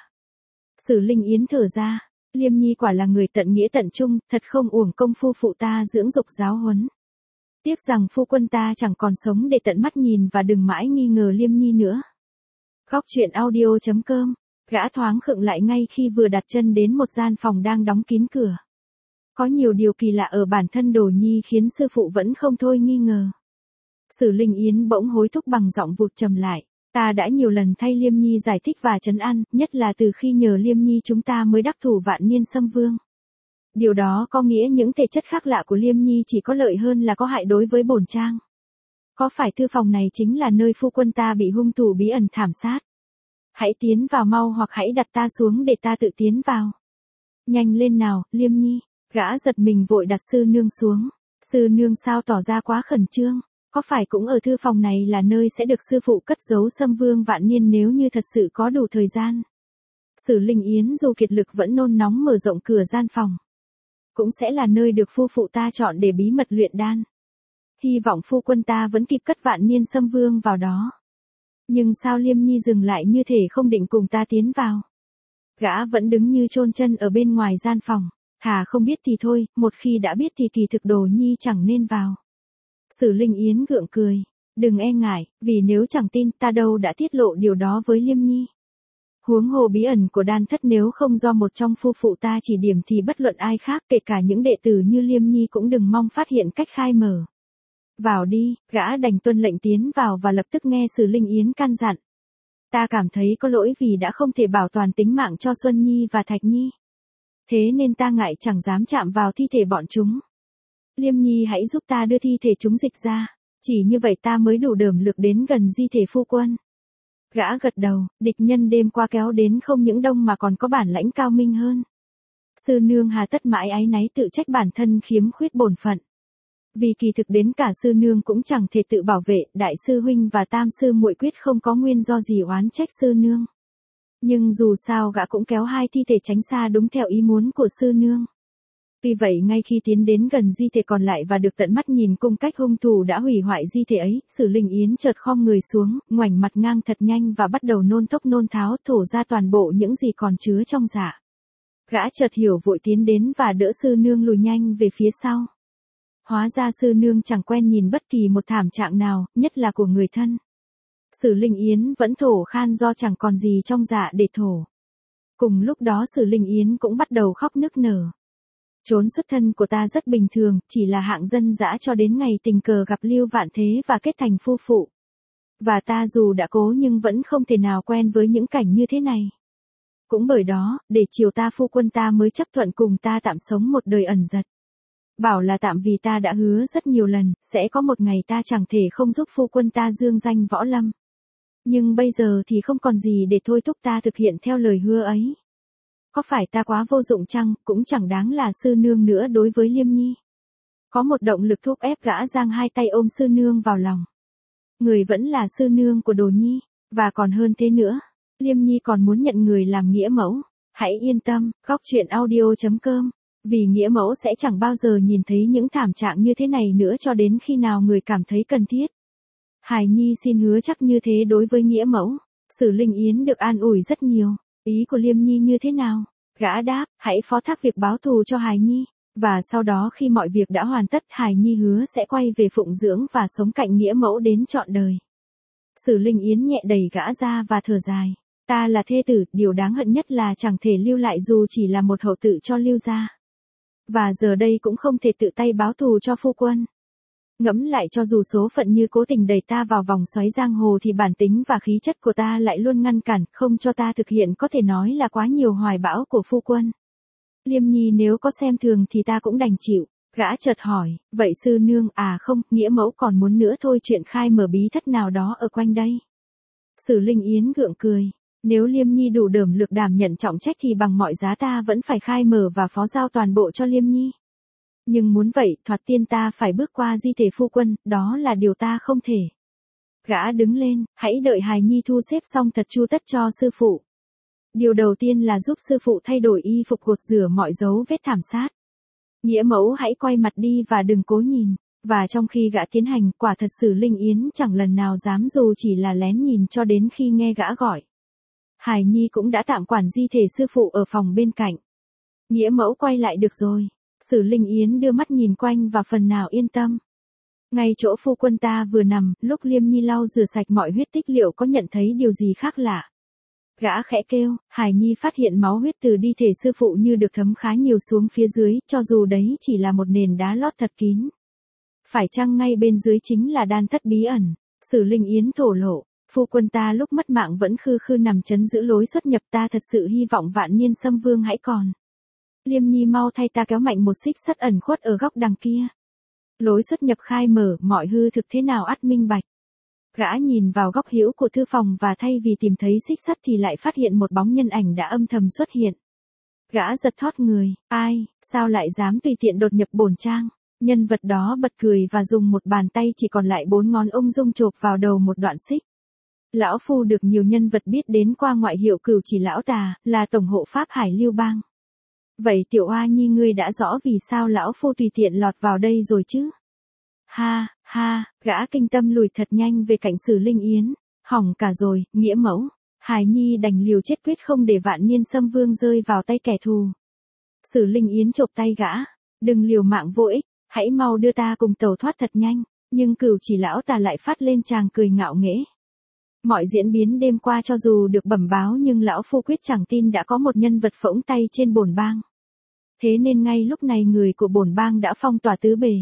Sử Linh Yến thở ra, Liêm Nhi quả là người tận nghĩa tận trung, thật không uổng công phu phụ ta dưỡng dục giáo huấn. Tiếc rằng phu quân ta chẳng còn sống để tận mắt nhìn và đừng mãi nghi ngờ Liêm Nhi nữa. Góc truyện audio.com, gã thoáng khựng lại ngay khi vừa đặt chân đến một gian phòng đang đóng kín cửa. Có nhiều điều kỳ lạ ở bản thân Đồ Nhi khiến sư phụ vẫn không thôi nghi ngờ. Sử Linh Yến bỗng hối thúc bằng giọng vụt trầm lại. Ta đã nhiều lần thay Liêm Nhi giải thích và trấn an, nhất là từ khi nhờ Liêm Nhi chúng ta mới đắc thủ Vạn Niên Xâm Vương. Điều đó có nghĩa những thể chất khác lạ của Liêm Nhi chỉ có lợi hơn là có hại đối với bổn trang. Có phải thư phòng này chính là nơi phu quân ta bị hung thủ bí ẩn thảm sát? Hãy tiến vào mau hoặc hãy đặt ta xuống để ta tự tiến vào. Nhanh lên nào, Liêm Nhi. Gã giật mình vội đặt sư nương xuống. Sư nương sao tỏ ra quá khẩn trương. Có phải cũng ở thư phòng này là nơi sẽ được sư phụ cất giấu Sâm Vương Vạn Niên nếu như thật sự có đủ thời gian. Sử Linh Yến dù kiệt lực vẫn nôn nóng mở rộng cửa gian phòng. Cũng sẽ là nơi được phu phụ ta chọn để bí mật luyện đan. Hy vọng phu quân ta vẫn kịp cất Vạn Niên Sâm Vương vào đó. Nhưng sao Liêm Nhi dừng lại như thể không định cùng ta tiến vào. Gã vẫn đứng như chôn chân ở bên ngoài gian phòng. Thà không biết thì thôi, một khi đã biết thì kỳ thực Đồ Nhi chẳng nên vào. Sử Linh Yến gượng cười. Đừng e ngại, vì nếu chẳng tin ta đâu đã tiết lộ điều đó với Liêm Nhi. Huống hồ bí ẩn của đan thất nếu không do một trong phu phụ ta chỉ điểm thì bất luận ai khác kể cả những đệ tử như Liêm Nhi cũng đừng mong phát hiện cách khai mở. Vào đi, gã đành tuân lệnh tiến vào và lập tức nghe Sử Linh Yến căn dặn. Ta cảm thấy có lỗi vì đã không thể bảo toàn tính mạng cho Xuân Nhi và Thạch Nhi. Thế nên ta ngại chẳng dám chạm vào thi thể bọn chúng. Liêm Nhi hãy giúp ta đưa thi thể chúng dịch ra, chỉ như vậy ta mới đủ đởm lực đến gần di thể phu quân. Gã gật đầu, địch nhân đêm qua kéo đến không những đông mà còn có bản lãnh cao minh hơn. Sư nương hà tất mãi áy náy tự trách bản thân khiếm khuyết bổn phận. Vì kỳ thực đến cả sư nương cũng chẳng thể tự bảo vệ, đại sư huynh và tam sư muội quyết không có nguyên do gì oán trách sư nương. Nhưng dù sao gã cũng kéo hai thi thể tránh xa đúng theo ý muốn của sư nương. Tuy vậy ngay khi tiến đến gần di thể còn lại và được tận mắt nhìn cung cách hung thủ đã hủy hoại di thể ấy, Sử Linh Yến chợt khom người xuống, ngoảnh mặt ngang thật nhanh và bắt đầu nôn thốc nôn tháo thổ ra toàn bộ những gì còn chứa trong dạ. Gã chợt hiểu vội tiến đến và đỡ sư nương lùi nhanh về phía sau. Hóa ra sư nương chẳng quen nhìn bất kỳ một thảm trạng nào, nhất là của người thân. Sử Linh Yến vẫn thổ khan do chẳng còn gì trong dạ để thổ. Cùng lúc đó Sử Linh Yến cũng bắt đầu khóc nức nở. Trốn xuất thân của ta rất bình thường, chỉ là hạng dân dã cho đến ngày tình cờ gặp Lưu Vạn Thế và kết thành phu phụ. Và ta dù đã cố nhưng vẫn không thể nào quen với những cảnh như thế này. Cũng bởi đó, để chiều ta phu quân ta mới chấp thuận cùng ta tạm sống một đời ẩn giật. Bảo là tạm vì ta đã hứa rất nhiều lần, sẽ có một ngày ta chẳng thể không giúp phu quân ta dương danh võ lâm. Nhưng bây giờ thì không còn gì để thôi thúc ta thực hiện theo lời hứa ấy. Có phải ta quá vô dụng chăng, cũng chẳng đáng là sư nương nữa đối với Liêm Nhi. Có một động lực thúc ép gã giang hai tay ôm sư nương vào lòng. Người vẫn là sư nương của Đồ Nhi, và còn hơn thế nữa, Liêm Nhi còn muốn nhận người làm nghĩa mẫu. Hãy yên tâm, goctruyện.audio.com, vì nghĩa mẫu sẽ chẳng bao giờ nhìn thấy những thảm trạng như thế này nữa cho đến khi nào người cảm thấy cần thiết. Hài Nhi xin hứa chắc như thế đối với nghĩa mẫu. Sử Linh Yến được an ủi rất nhiều. Ý của Liêm Nhi như thế nào? Gã đáp, hãy phó thác việc báo thù cho Hài Nhi. Và sau đó khi mọi việc đã hoàn tất, Hài Nhi hứa sẽ quay về phụng dưỡng và sống cạnh nghĩa mẫu đến trọn đời. Sử Linh Yến nhẹ đẩy gã ra và thở dài. Ta là thê tử, điều đáng hận nhất là chẳng thể lưu lại dù chỉ là một hậu tự cho Lưu gia. Và giờ đây cũng không thể tự tay báo thù cho phu quân. Ngẫm lại cho dù số phận như cố tình đẩy ta vào vòng xoáy giang hồ thì bản tính và khí chất của ta lại luôn ngăn cản, không cho ta thực hiện có thể nói là quá nhiều hoài bão của phu quân. Liêm Nhi nếu có xem thường thì ta cũng đành chịu. Gã chợt hỏi, vậy sư nương à không, nghĩa mẫu còn muốn nữa thôi chuyện khai mở bí thất nào đó ở quanh đây. Sử Linh Yến gượng cười. Nếu Liêm Nhi đủ đởm lực đảm nhận trọng trách thì bằng mọi giá ta vẫn phải khai mở và phó giao toàn bộ cho Liêm Nhi. Nhưng muốn vậy, thoạt tiên ta phải bước qua di thể phu quân, đó là điều ta không thể. Gã đứng lên, hãy đợi Hài Nhi thu xếp xong thật chu tất cho sư phụ. Điều đầu tiên là giúp sư phụ thay đổi y phục gột rửa mọi dấu vết thảm sát. Nghĩa mẫu hãy quay mặt đi và đừng cố nhìn. Và trong khi gã tiến hành, quả thật Sử Linh Yến chẳng lần nào dám dù chỉ là lén nhìn cho đến khi nghe gã gọi. Hài Nhi cũng đã tạm quản di thể sư phụ ở phòng bên cạnh. Nghĩa mẫu quay lại được rồi. Sử Linh Yến đưa mắt nhìn quanh và phần nào yên tâm. Ngay chỗ phu quân ta vừa nằm, lúc Liêm Nhi lau rửa sạch mọi huyết tích liệu có nhận thấy điều gì khác lạ. Gã khẽ kêu, Hài Nhi phát hiện máu huyết từ đi thể sư phụ như được thấm khá nhiều xuống phía dưới, cho dù đấy chỉ là một nền đá lót thật kín. Phải chăng ngay bên dưới chính là đan thất bí ẩn? Sử Linh Yến thổ lộ, phu quân ta lúc mất mạng vẫn khư khư nằm chấn giữ lối xuất nhập, ta thật sự hy vọng Vạn Niên Sâm Vương hãy còn. Liêm Nhi mau thay ta kéo mạnh một xích sắt ẩn khuất ở góc đằng kia. Lối xuất nhập khai mở, mọi hư thực thế nào ắt minh bạch. Gã nhìn vào góc hữu của thư phòng và thay vì tìm thấy xích sắt thì lại phát hiện một bóng nhân ảnh đã âm thầm xuất hiện. Gã giật thót người, ai, sao lại dám tùy tiện đột nhập bổn trang? Nhân vật đó bật cười và dùng một bàn tay chỉ còn lại 4 ngón ung dung chộp vào đầu một đoạn xích. Lão phu được nhiều nhân vật biết đến qua ngoại hiệu Cửu Chỉ lão tà, là tổng hộ pháp Hải Lưu Bang. Vậy tiểu oa nhi ngươi đã rõ vì sao lão phu tùy tiện lọt vào đây rồi chứ? Ha, ha, gã kinh tâm lùi thật nhanh về cạnh Sử Linh Yến, hỏng cả rồi, nghĩa mẫu. Hải nhi đành liều chết quyết không để Vạn Niên Xâm Vương rơi vào tay kẻ thù. Sử Linh Yến chộp tay gã, đừng liều mạng vô ích, hãy mau đưa ta cùng tẩu thoát thật nhanh, nhưng Cửu Chỉ lão tà lại phát lên tràng cười ngạo nghễ. Mọi diễn biến đêm qua cho dù được bẩm báo nhưng lão phu quyết chẳng tin đã có một nhân vật phỗng tay trên bổn bang. Thế nên ngay lúc này người của bổn bang đã phong tỏa tứ bề.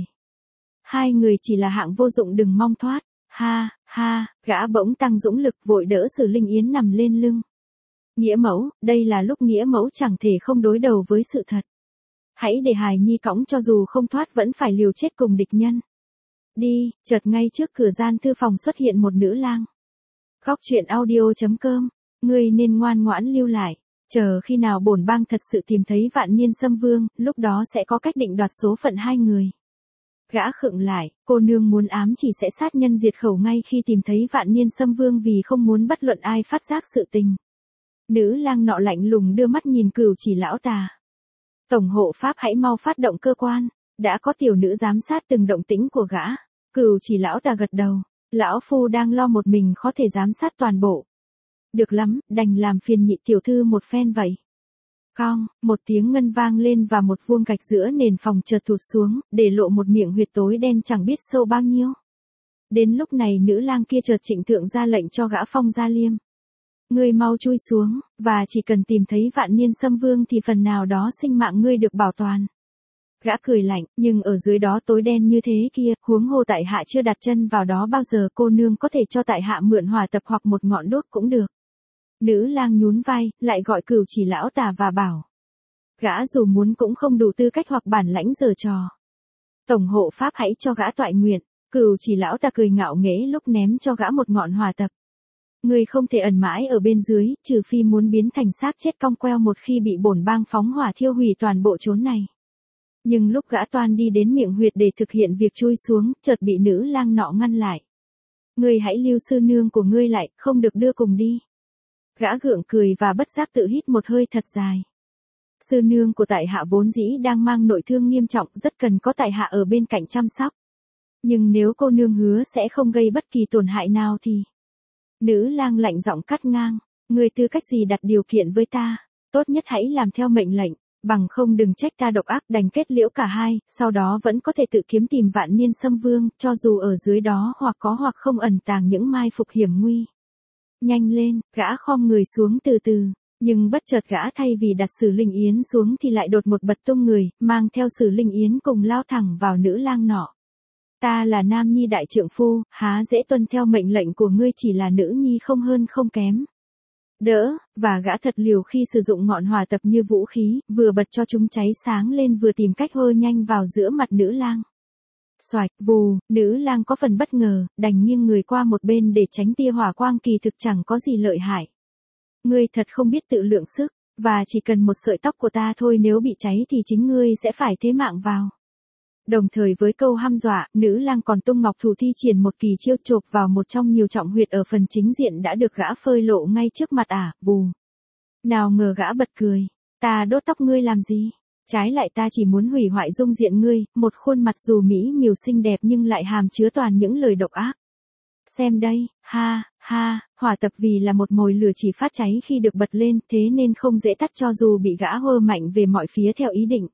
Hai người chỉ là hạng vô dụng đừng mong thoát. Ha, ha, gã bỗng tăng dũng lực vội đỡ Sử Linh Yến nằm lên lưng. Nghĩa mẫu, đây là lúc nghĩa mẫu chẳng thể không đối đầu với sự thật. Hãy để hài nhi cõng cho dù không thoát vẫn phải liều chết cùng địch nhân. Đi, chợt ngay trước cửa gian thư phòng xuất hiện một nữ lang. Góc truyện audio.com, ngươi nên ngoan ngoãn lưu lại, chờ khi nào bổn bang thật sự tìm thấy Vạn Niên Xâm Vương, lúc đó sẽ có cách định đoạt số phận hai người. Gã khựng lại, cô nương muốn ám chỉ sẽ sát nhân diệt khẩu ngay khi tìm thấy Vạn Niên Xâm Vương vì không muốn bất luận ai phát giác sự tình. Nữ lang nọ lạnh lùng đưa mắt nhìn Cửu Chỉ lão tà. Tổng hộ pháp hãy mau phát động cơ quan, đã có tiểu nữ giám sát từng động tĩnh của gã. Cửu Chỉ lão tà gật đầu, lão phu đang lo một mình khó thể giám sát toàn bộ. Được lắm, đành làm phiền nhị tiểu thư một phen vậy. Cong, một tiếng ngân vang lên và một vuông gạch giữa nền phòng chợt thụt xuống, để lộ một miệng huyệt tối đen chẳng biết sâu bao nhiêu. Đến lúc này nữ lang kia chợt trịnh thượng ra lệnh cho gã Phong Gia Liêm. Ngươi mau chui xuống, và chỉ cần tìm thấy Vạn Niên Xâm Vương thì phần nào đó sinh mạng ngươi được bảo toàn. Gã cười lạnh, nhưng ở dưới đó tối đen như thế kia, huống hồ tại hạ chưa đặt chân vào đó bao giờ, cô nương có thể cho tại hạ mượn hỏa tập hoặc một ngọn đuốc cũng được. Nữ lang nhún vai, lại gọi Cửu Chỉ lão tà và bảo. Gã dù muốn cũng không đủ tư cách hoặc bản lãnh giở trò. Tổng hộ pháp hãy cho gã toại nguyện. Cửu Chỉ lão tà cười ngạo nghễ lúc ném cho gã một ngọn hỏa tập. Ngươi không thể ẩn mãi ở bên dưới, trừ phi muốn biến thành xác chết cong queo một khi bị bổn bang phóng hỏa thiêu hủy toàn bộ chốn này. Nhưng lúc gã toan đi đến miệng huyệt để thực hiện việc chui xuống, chợt bị nữ lang nọ ngăn lại. Ngươi hãy lưu sư nương của ngươi lại, không được đưa cùng đi. Gã gượng cười và bất giác tự hít một hơi thật dài. Sư nương của tại hạ vốn dĩ đang mang nội thương nghiêm trọng, rất cần có tại hạ ở bên cạnh chăm sóc. Nhưng nếu cô nương hứa sẽ không gây bất kỳ tổn hại nào thì... Nữ lang lạnh giọng cắt ngang. Ngươi tư cách gì đặt điều kiện với ta? Tốt nhất hãy làm theo mệnh lệnh, bằng không đừng trách ta độc ác, đành kết liễu cả hai, sau đó vẫn có thể tự kiếm tìm Vạn Niên Xâm Vương, cho dù ở dưới đó hoặc có hoặc không ẩn tàng những mai phục hiểm nguy. Nhanh lên, gã khom người xuống từ từ, nhưng bất chợt gã thay vì đặt Sử Linh Yến xuống thì lại đột một bật tung người, mang theo Sử Linh Yến cùng lao thẳng vào nữ lang nọ. Ta là nam nhi đại trượng phu, há dễ tuân theo mệnh lệnh của ngươi, chỉ là nữ nhi không hơn không kém. Đỡ, và gã thật liều khi sử dụng ngọn hỏa tập như vũ khí, vừa bật cho chúng cháy sáng lên vừa tìm cách hơ nhanh vào giữa mặt nữ lang. Xoạch, vù, nữ lang có phần bất ngờ, đành nghiêng người qua một bên để tránh tia hỏa quang kỳ thực chẳng có gì lợi hại. Ngươi thật không biết tự lượng sức, và chỉ cần một sợi tóc của ta thôi, nếu bị cháy thì chính ngươi sẽ phải thế mạng vào. Đồng thời với câu hăm dọa, nữ lang còn tung ngọc thủ thi triển một kỳ chiêu chộp vào một trong nhiều trọng huyệt ở phần chính diện đã được gã phơi lộ ngay trước mặt vù. Nào ngờ gã bật cười. Ta đốt tóc ngươi làm gì? Trái lại ta chỉ muốn hủy hoại dung diện ngươi, một khuôn mặt dù mỹ miều xinh đẹp nhưng lại hàm chứa toàn những lời độc ác. Xem đây, ha, ha, hỏa tập vì là một mồi lửa chỉ phát cháy khi được bật lên, thế nên không dễ tắt cho dù bị gã hơ mạnh về mọi phía theo ý định.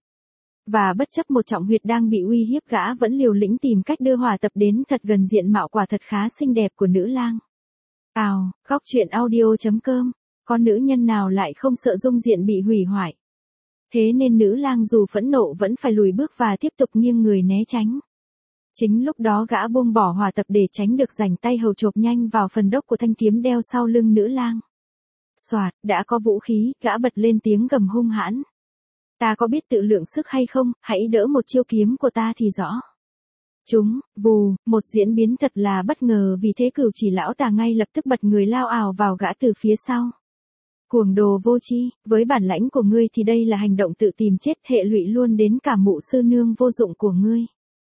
Và bất chấp một trọng huyệt đang bị uy hiếp, gã vẫn liều lĩnh tìm cách đưa hỏa tập đến thật gần diện mạo quả thật khá xinh đẹp của nữ lang. Góc truyện audio.com, con nữ nhân nào lại không sợ dung diện bị hủy hoại. Thế nên nữ lang dù phẫn nộ vẫn phải lùi bước và tiếp tục nghiêng người né tránh. Chính lúc đó gã buông bỏ hỏa tập để tránh được rảnh tay hầu chộp nhanh vào phần đốc của thanh kiếm đeo sau lưng nữ lang. Soạt, đã có vũ khí, gã bật lên tiếng gầm hung hãn. Ta có biết tự lượng sức hay không, hãy đỡ một chiêu kiếm của ta thì rõ. Một diễn biến thật là bất ngờ, vì thế Cửu Chỉ lão ta ngay lập tức bật người lao ào vào gã từ phía sau. Cuồng đồ vô tri, với bản lãnh của ngươi thì đây là hành động tự tìm chết, hệ lụy luôn đến cả mụ sư nương vô dụng của ngươi.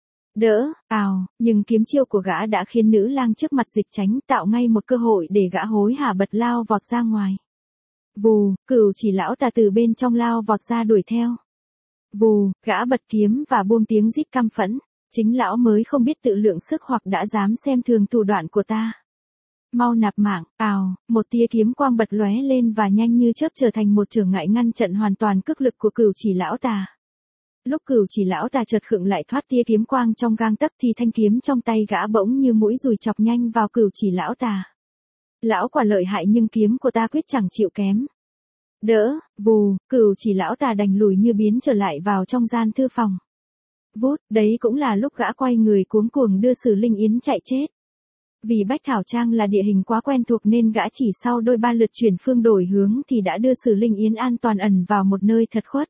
Nhưng kiếm chiêu của gã đã khiến nữ lang trước mặt dịch tránh, tạo ngay một cơ hội để gã hối hả bật lao vọt ra ngoài. Cửu Chỉ lão ta từ bên trong lao vọt ra đuổi theo. Gã bật kiếm và buông tiếng rít căm phẫn. Chính lão mới không biết tự lượng sức hoặc đã dám xem thường thủ đoạn của ta. Mau nạp mạng, một tia kiếm quang bật lóe lên và nhanh như chớp trở thành một chướng ngại ngăn chặn hoàn toàn cước lực của Cửu Chỉ lão ta. Lúc Cửu Chỉ lão ta chợt khựng lại thoát tia kiếm quang trong gang tấc thì thanh kiếm trong tay gã bỗng như mũi dùi chọc nhanh vào Cửu Chỉ lão ta. Lão quả lợi hại nhưng kiếm của ta quyết chẳng chịu kém. Cửu Chỉ lão ta đành lùi như biến trở lại vào trong gian thư phòng. Đấy cũng là lúc gã quay người cuống cuồng đưa Sử Linh Yến chạy chết. Vì Bách Thảo Trang là địa hình quá quen thuộc nên gã chỉ sau đôi ba lượt chuyển phương đổi hướng thì đã đưa Sử Linh Yến an toàn ẩn vào một nơi thật khuất.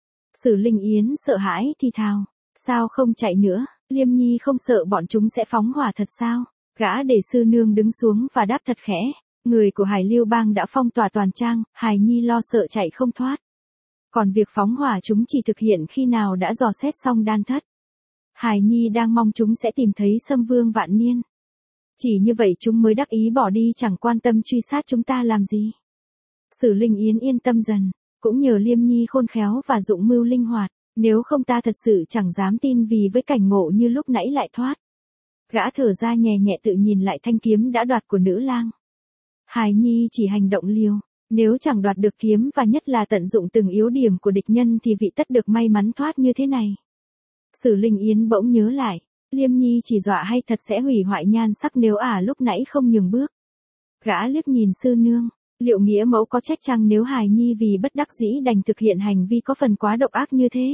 Sử Linh Yến sợ hãi thì thào, sao không chạy nữa, Liêm Nhi không sợ bọn chúng sẽ phóng hỏa thật sao? Gã để sư nương đứng xuống và đáp thật khẽ, người của Hải Lưu Bang đã phong tỏa toàn trang, Hải Nhi lo sợ chạy không thoát. Còn việc phóng hỏa chúng chỉ thực hiện khi nào đã dò xét xong đan thất. Hải Nhi đang mong chúng sẽ tìm thấy Sâm Vương Vạn Niên. Chỉ như vậy chúng mới đắc ý bỏ đi, chẳng quan tâm truy sát chúng ta làm gì. Sử Linh Yến yên tâm dần, cũng nhờ Liêm Nhi khôn khéo và dụng mưu linh hoạt, nếu không ta thật sự chẳng dám tin vì với cảnh ngộ như lúc nãy lại thoát. Gã thở ra nhẹ nhẹ tự nhìn lại thanh kiếm đã đoạt của nữ lang. Hải Nhi chỉ hành động liều, nếu chẳng đoạt được kiếm và nhất là tận dụng từng yếu điểm của địch nhân thì vị tất được may mắn thoát như thế này. Sử Linh Yến bỗng nhớ lại, Liêm Nhi chỉ dọa hay thật sẽ hủy hoại nhan sắc nếu lúc nãy không nhường bước. Gã liếc nhìn sư nương, liệu nghĩa mẫu có trách chăng nếu Hải Nhi vì bất đắc dĩ đành thực hiện hành vi có phần quá độc ác như thế?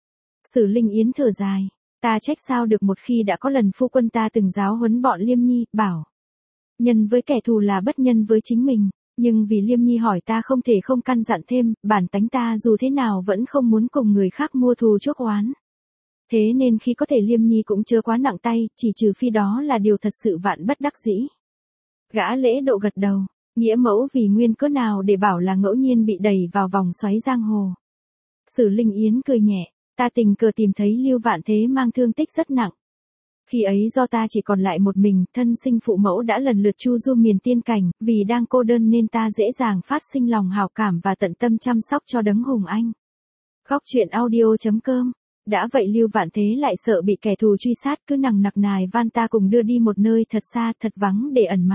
Sử Linh Yến thở dài, ta trách sao được một khi đã có lần phu quân ta từng giáo huấn bọn Liêm Nhi, bảo nhân với kẻ thù là bất nhân với chính mình, nhưng vì Liêm Nhi hỏi ta không thể không căn dặn thêm, bản tánh ta dù thế nào vẫn không muốn cùng người khác mua thù chuốc oán. Thế nên khi có thể Liêm Nhi cũng chưa quá nặng tay, chỉ trừ phi đó là điều thật sự vạn bất đắc dĩ. Gã lễ độ gật đầu, nghĩa mẫu vì nguyên cớ nào để bảo là ngẫu nhiên bị đẩy vào vòng xoáy giang hồ. Sử Linh Yến cười nhẹ, ta tình cờ tìm thấy Lưu Vạn Thế mang thương tích rất nặng. Khi ấy do ta chỉ còn lại một mình, thân sinh phụ mẫu đã lần lượt chu du miền tiên cảnh, vì đang cô đơn nên ta dễ dàng phát sinh lòng hảo cảm và tận tâm chăm sóc cho đấng hùng anh. Góc truyện audio.com. Đã vậy Lưu Vạn Thế lại sợ bị kẻ thù truy sát, cứ nằng nặc nài van ta cùng đưa đi một nơi thật xa, thật vắng để ẩn mặt.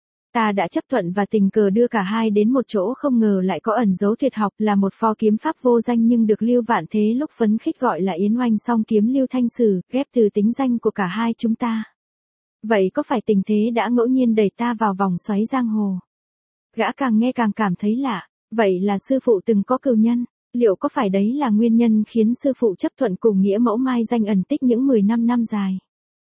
Ta đã chấp thuận và tình cờ đưa cả hai đến một chỗ, không ngờ lại có ẩn dấu tuyệt học, là một pho kiếm pháp vô danh nhưng được Lưu Vạn Thế lúc phấn khích gọi là Yến Oanh song kiếm Lưu Thanh Sử, ghép từ tính danh của cả hai chúng ta. Vậy có phải tình thế đã ngẫu nhiên đẩy ta vào vòng xoáy giang hồ? Gã càng nghe càng cảm thấy lạ, vậy là sư phụ từng có cừu nhân, liệu có phải đấy là nguyên nhân khiến sư phụ chấp thuận cùng nghĩa mẫu mai danh ẩn tích những 15 năm dài?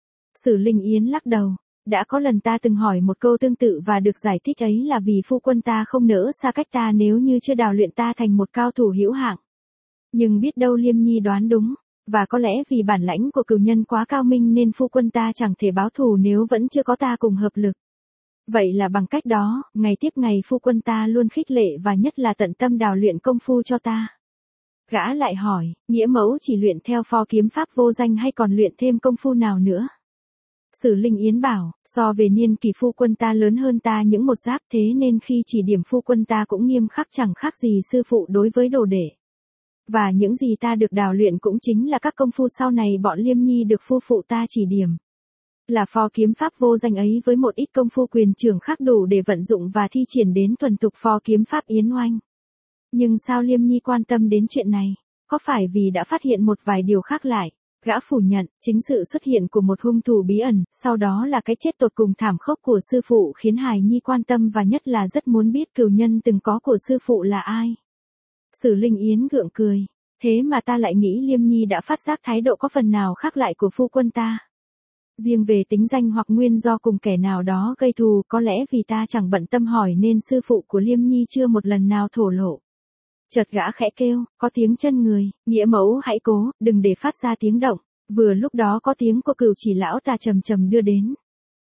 Sử Linh Yến lắc đầu. Đã có lần ta từng hỏi một câu tương tự và được giải thích ấy là vì phu quân ta không nỡ xa cách ta nếu như chưa đào luyện ta thành một cao thủ hữu hạng. Nhưng biết đâu Liêm Nhi đoán đúng, và có lẽ vì bản lãnh của cừu nhân quá cao minh nên phu quân ta chẳng thể báo thù nếu vẫn chưa có ta cùng hợp lực. Vậy là bằng cách đó, ngày tiếp ngày phu quân ta luôn khích lệ và nhất là tận tâm đào luyện công phu cho ta. Gã lại hỏi, nghĩa mẫu chỉ luyện theo pho kiếm pháp vô danh hay còn luyện thêm công phu nào nữa? Sử Linh Yến bảo, so về niên kỳ phu quân ta lớn hơn ta những một giáp, thế nên khi chỉ điểm phu quân ta cũng nghiêm khắc chẳng khác gì sư phụ đối với đồ đệ. Và những gì ta được đào luyện cũng chính là các công phu sau này bọn Liêm Nhi được phu phụ ta chỉ điểm. Là pho kiếm pháp vô danh ấy với một ít công phu quyền trưởng khác đủ để vận dụng và thi triển đến thuần thục pho kiếm pháp Yến Oanh. Nhưng sao Liêm Nhi quan tâm đến chuyện này? Có phải vì đã phát hiện một vài điều khác lại? Gã phủ nhận, chính sự xuất hiện của một hung thủ bí ẩn, sau đó là cái chết tột cùng thảm khốc của sư phụ khiến Hải Nhi quan tâm và nhất là rất muốn biết cừu nhân từng có của sư phụ là ai. Sử Linh Yến gượng cười, thế mà ta lại nghĩ Liêm Nhi đã phát giác thái độ có phần nào khác lại của phu quân ta. Riêng về tính danh hoặc nguyên do cùng kẻ nào đó gây thù, có lẽ vì ta chẳng bận tâm hỏi nên sư phụ của Liêm Nhi chưa một lần nào thổ lộ. Chợt gã khẽ kêu, có tiếng chân người, nghĩa mẫu hãy cố, đừng để phát ra tiếng động. Vừa lúc đó có tiếng của Cửu Chỉ lão ta trầm trầm đưa đến.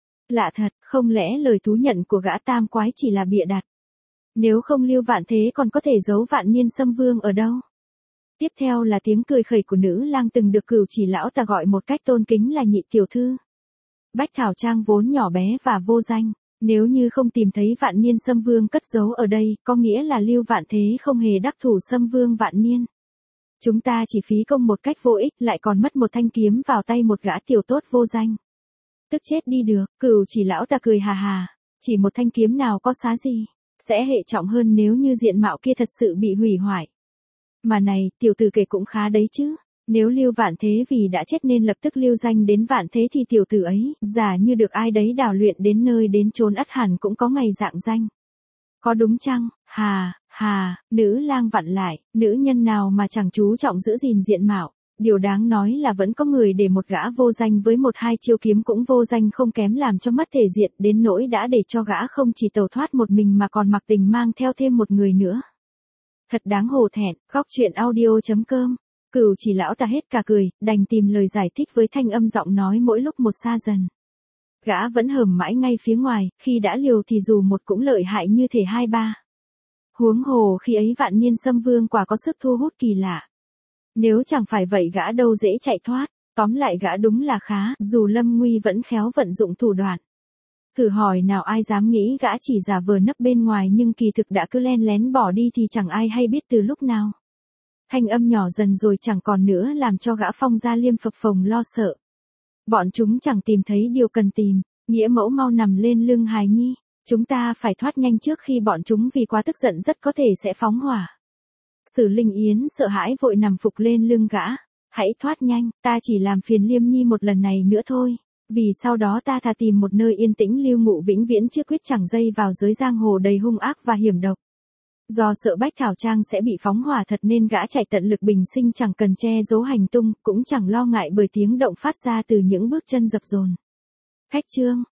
Lạ thật, không lẽ lời thú nhận của gã tam quái chỉ là bịa đặt? Nếu không Lưu Vạn Thế còn có thể giấu Vạn Niên Xâm Vương ở đâu? Tiếp theo là tiếng cười khẩy của nữ lang từng được Cửu Chỉ lão ta gọi một cách tôn kính là nhị tiểu thư. Bách Thảo Trang vốn nhỏ bé và vô danh, nếu như không tìm thấy Vạn Niên Xâm Vương cất giấu ở đây, có nghĩa là Lưu Vạn Thế không hề đắc thủ Xâm Vương Vạn Niên. Chúng ta chỉ phí công một cách vô ích, lại còn mất một thanh kiếm vào tay một gã tiểu tốt vô danh. Tức chết đi được, Cửu Chỉ lão ta cười hà hà, chỉ một thanh kiếm nào có xá gì, sẽ hệ trọng hơn nếu như diện mạo kia thật sự bị hủy hoại. Mà này, tiểu tử kể cũng khá đấy chứ. Nếu Lưu Vạn Thế vì đã chết nên lập tức lưu danh đến Vạn Thế thì tiểu tử ấy, giả như được ai đấy đào luyện đến nơi đến chốn ắt hẳn cũng có ngày dạng danh. Có đúng chăng? Hà, nữ lang vặn lại, nữ nhân nào mà chẳng chú trọng giữ gìn diện mạo. Điều đáng nói là vẫn có người để một gã vô danh với một hai chiêu kiếm cũng vô danh không kém làm cho mất thể diện đến nỗi đã để cho gã không chỉ tẩu thoát một mình mà còn mặc tình mang theo thêm một người nữa. Thật đáng hổ thẹn, góc truyện audio.com. Cửu Chỉ lão ta hết cả cười, đành tìm lời giải thích với thanh âm giọng nói mỗi lúc một xa dần. Gã vẫn hờm mãi ngay phía ngoài, khi đã liều thì dù một cũng lợi hại như thể hai ba. Huống hồ khi ấy Vạn Niên Xâm Vương quả có sức thu hút kỳ lạ. Nếu chẳng phải vậy gã đâu dễ chạy thoát, tóm lại gã đúng là khá, dù lâm nguy vẫn khéo vận dụng thủ đoạn. Thử hỏi nào ai dám nghĩ gã chỉ giả vờ nấp bên ngoài nhưng kỳ thực đã cứ len lén bỏ đi thì chẳng ai hay biết từ lúc nào. Thanh âm nhỏ dần rồi chẳng còn nữa làm cho gã Phong Gia Liêm phập phồng lo sợ. Bọn chúng chẳng tìm thấy điều cần tìm, nghĩa mẫu mau nằm lên lưng hài nhi, chúng ta phải thoát nhanh trước khi bọn chúng vì quá tức giận rất có thể sẽ phóng hỏa. Sử Linh Yến sợ hãi vội nằm phục lên lưng gã, hãy thoát nhanh, ta chỉ làm phiền Liêm Nhi một lần này nữa thôi, vì sau đó ta thà tìm một nơi yên tĩnh lưu ngụ vĩnh viễn chứ quyết chẳng dây vào giới giang hồ đầy hung ác và hiểm độc. Do sợ Bách Thảo Trang sẽ bị phóng hỏa thật nên gã chạy tận lực bình sinh chẳng cần che giấu hành tung, cũng chẳng lo ngại bởi tiếng động phát ra từ những bước chân dập dồn. Khách trương,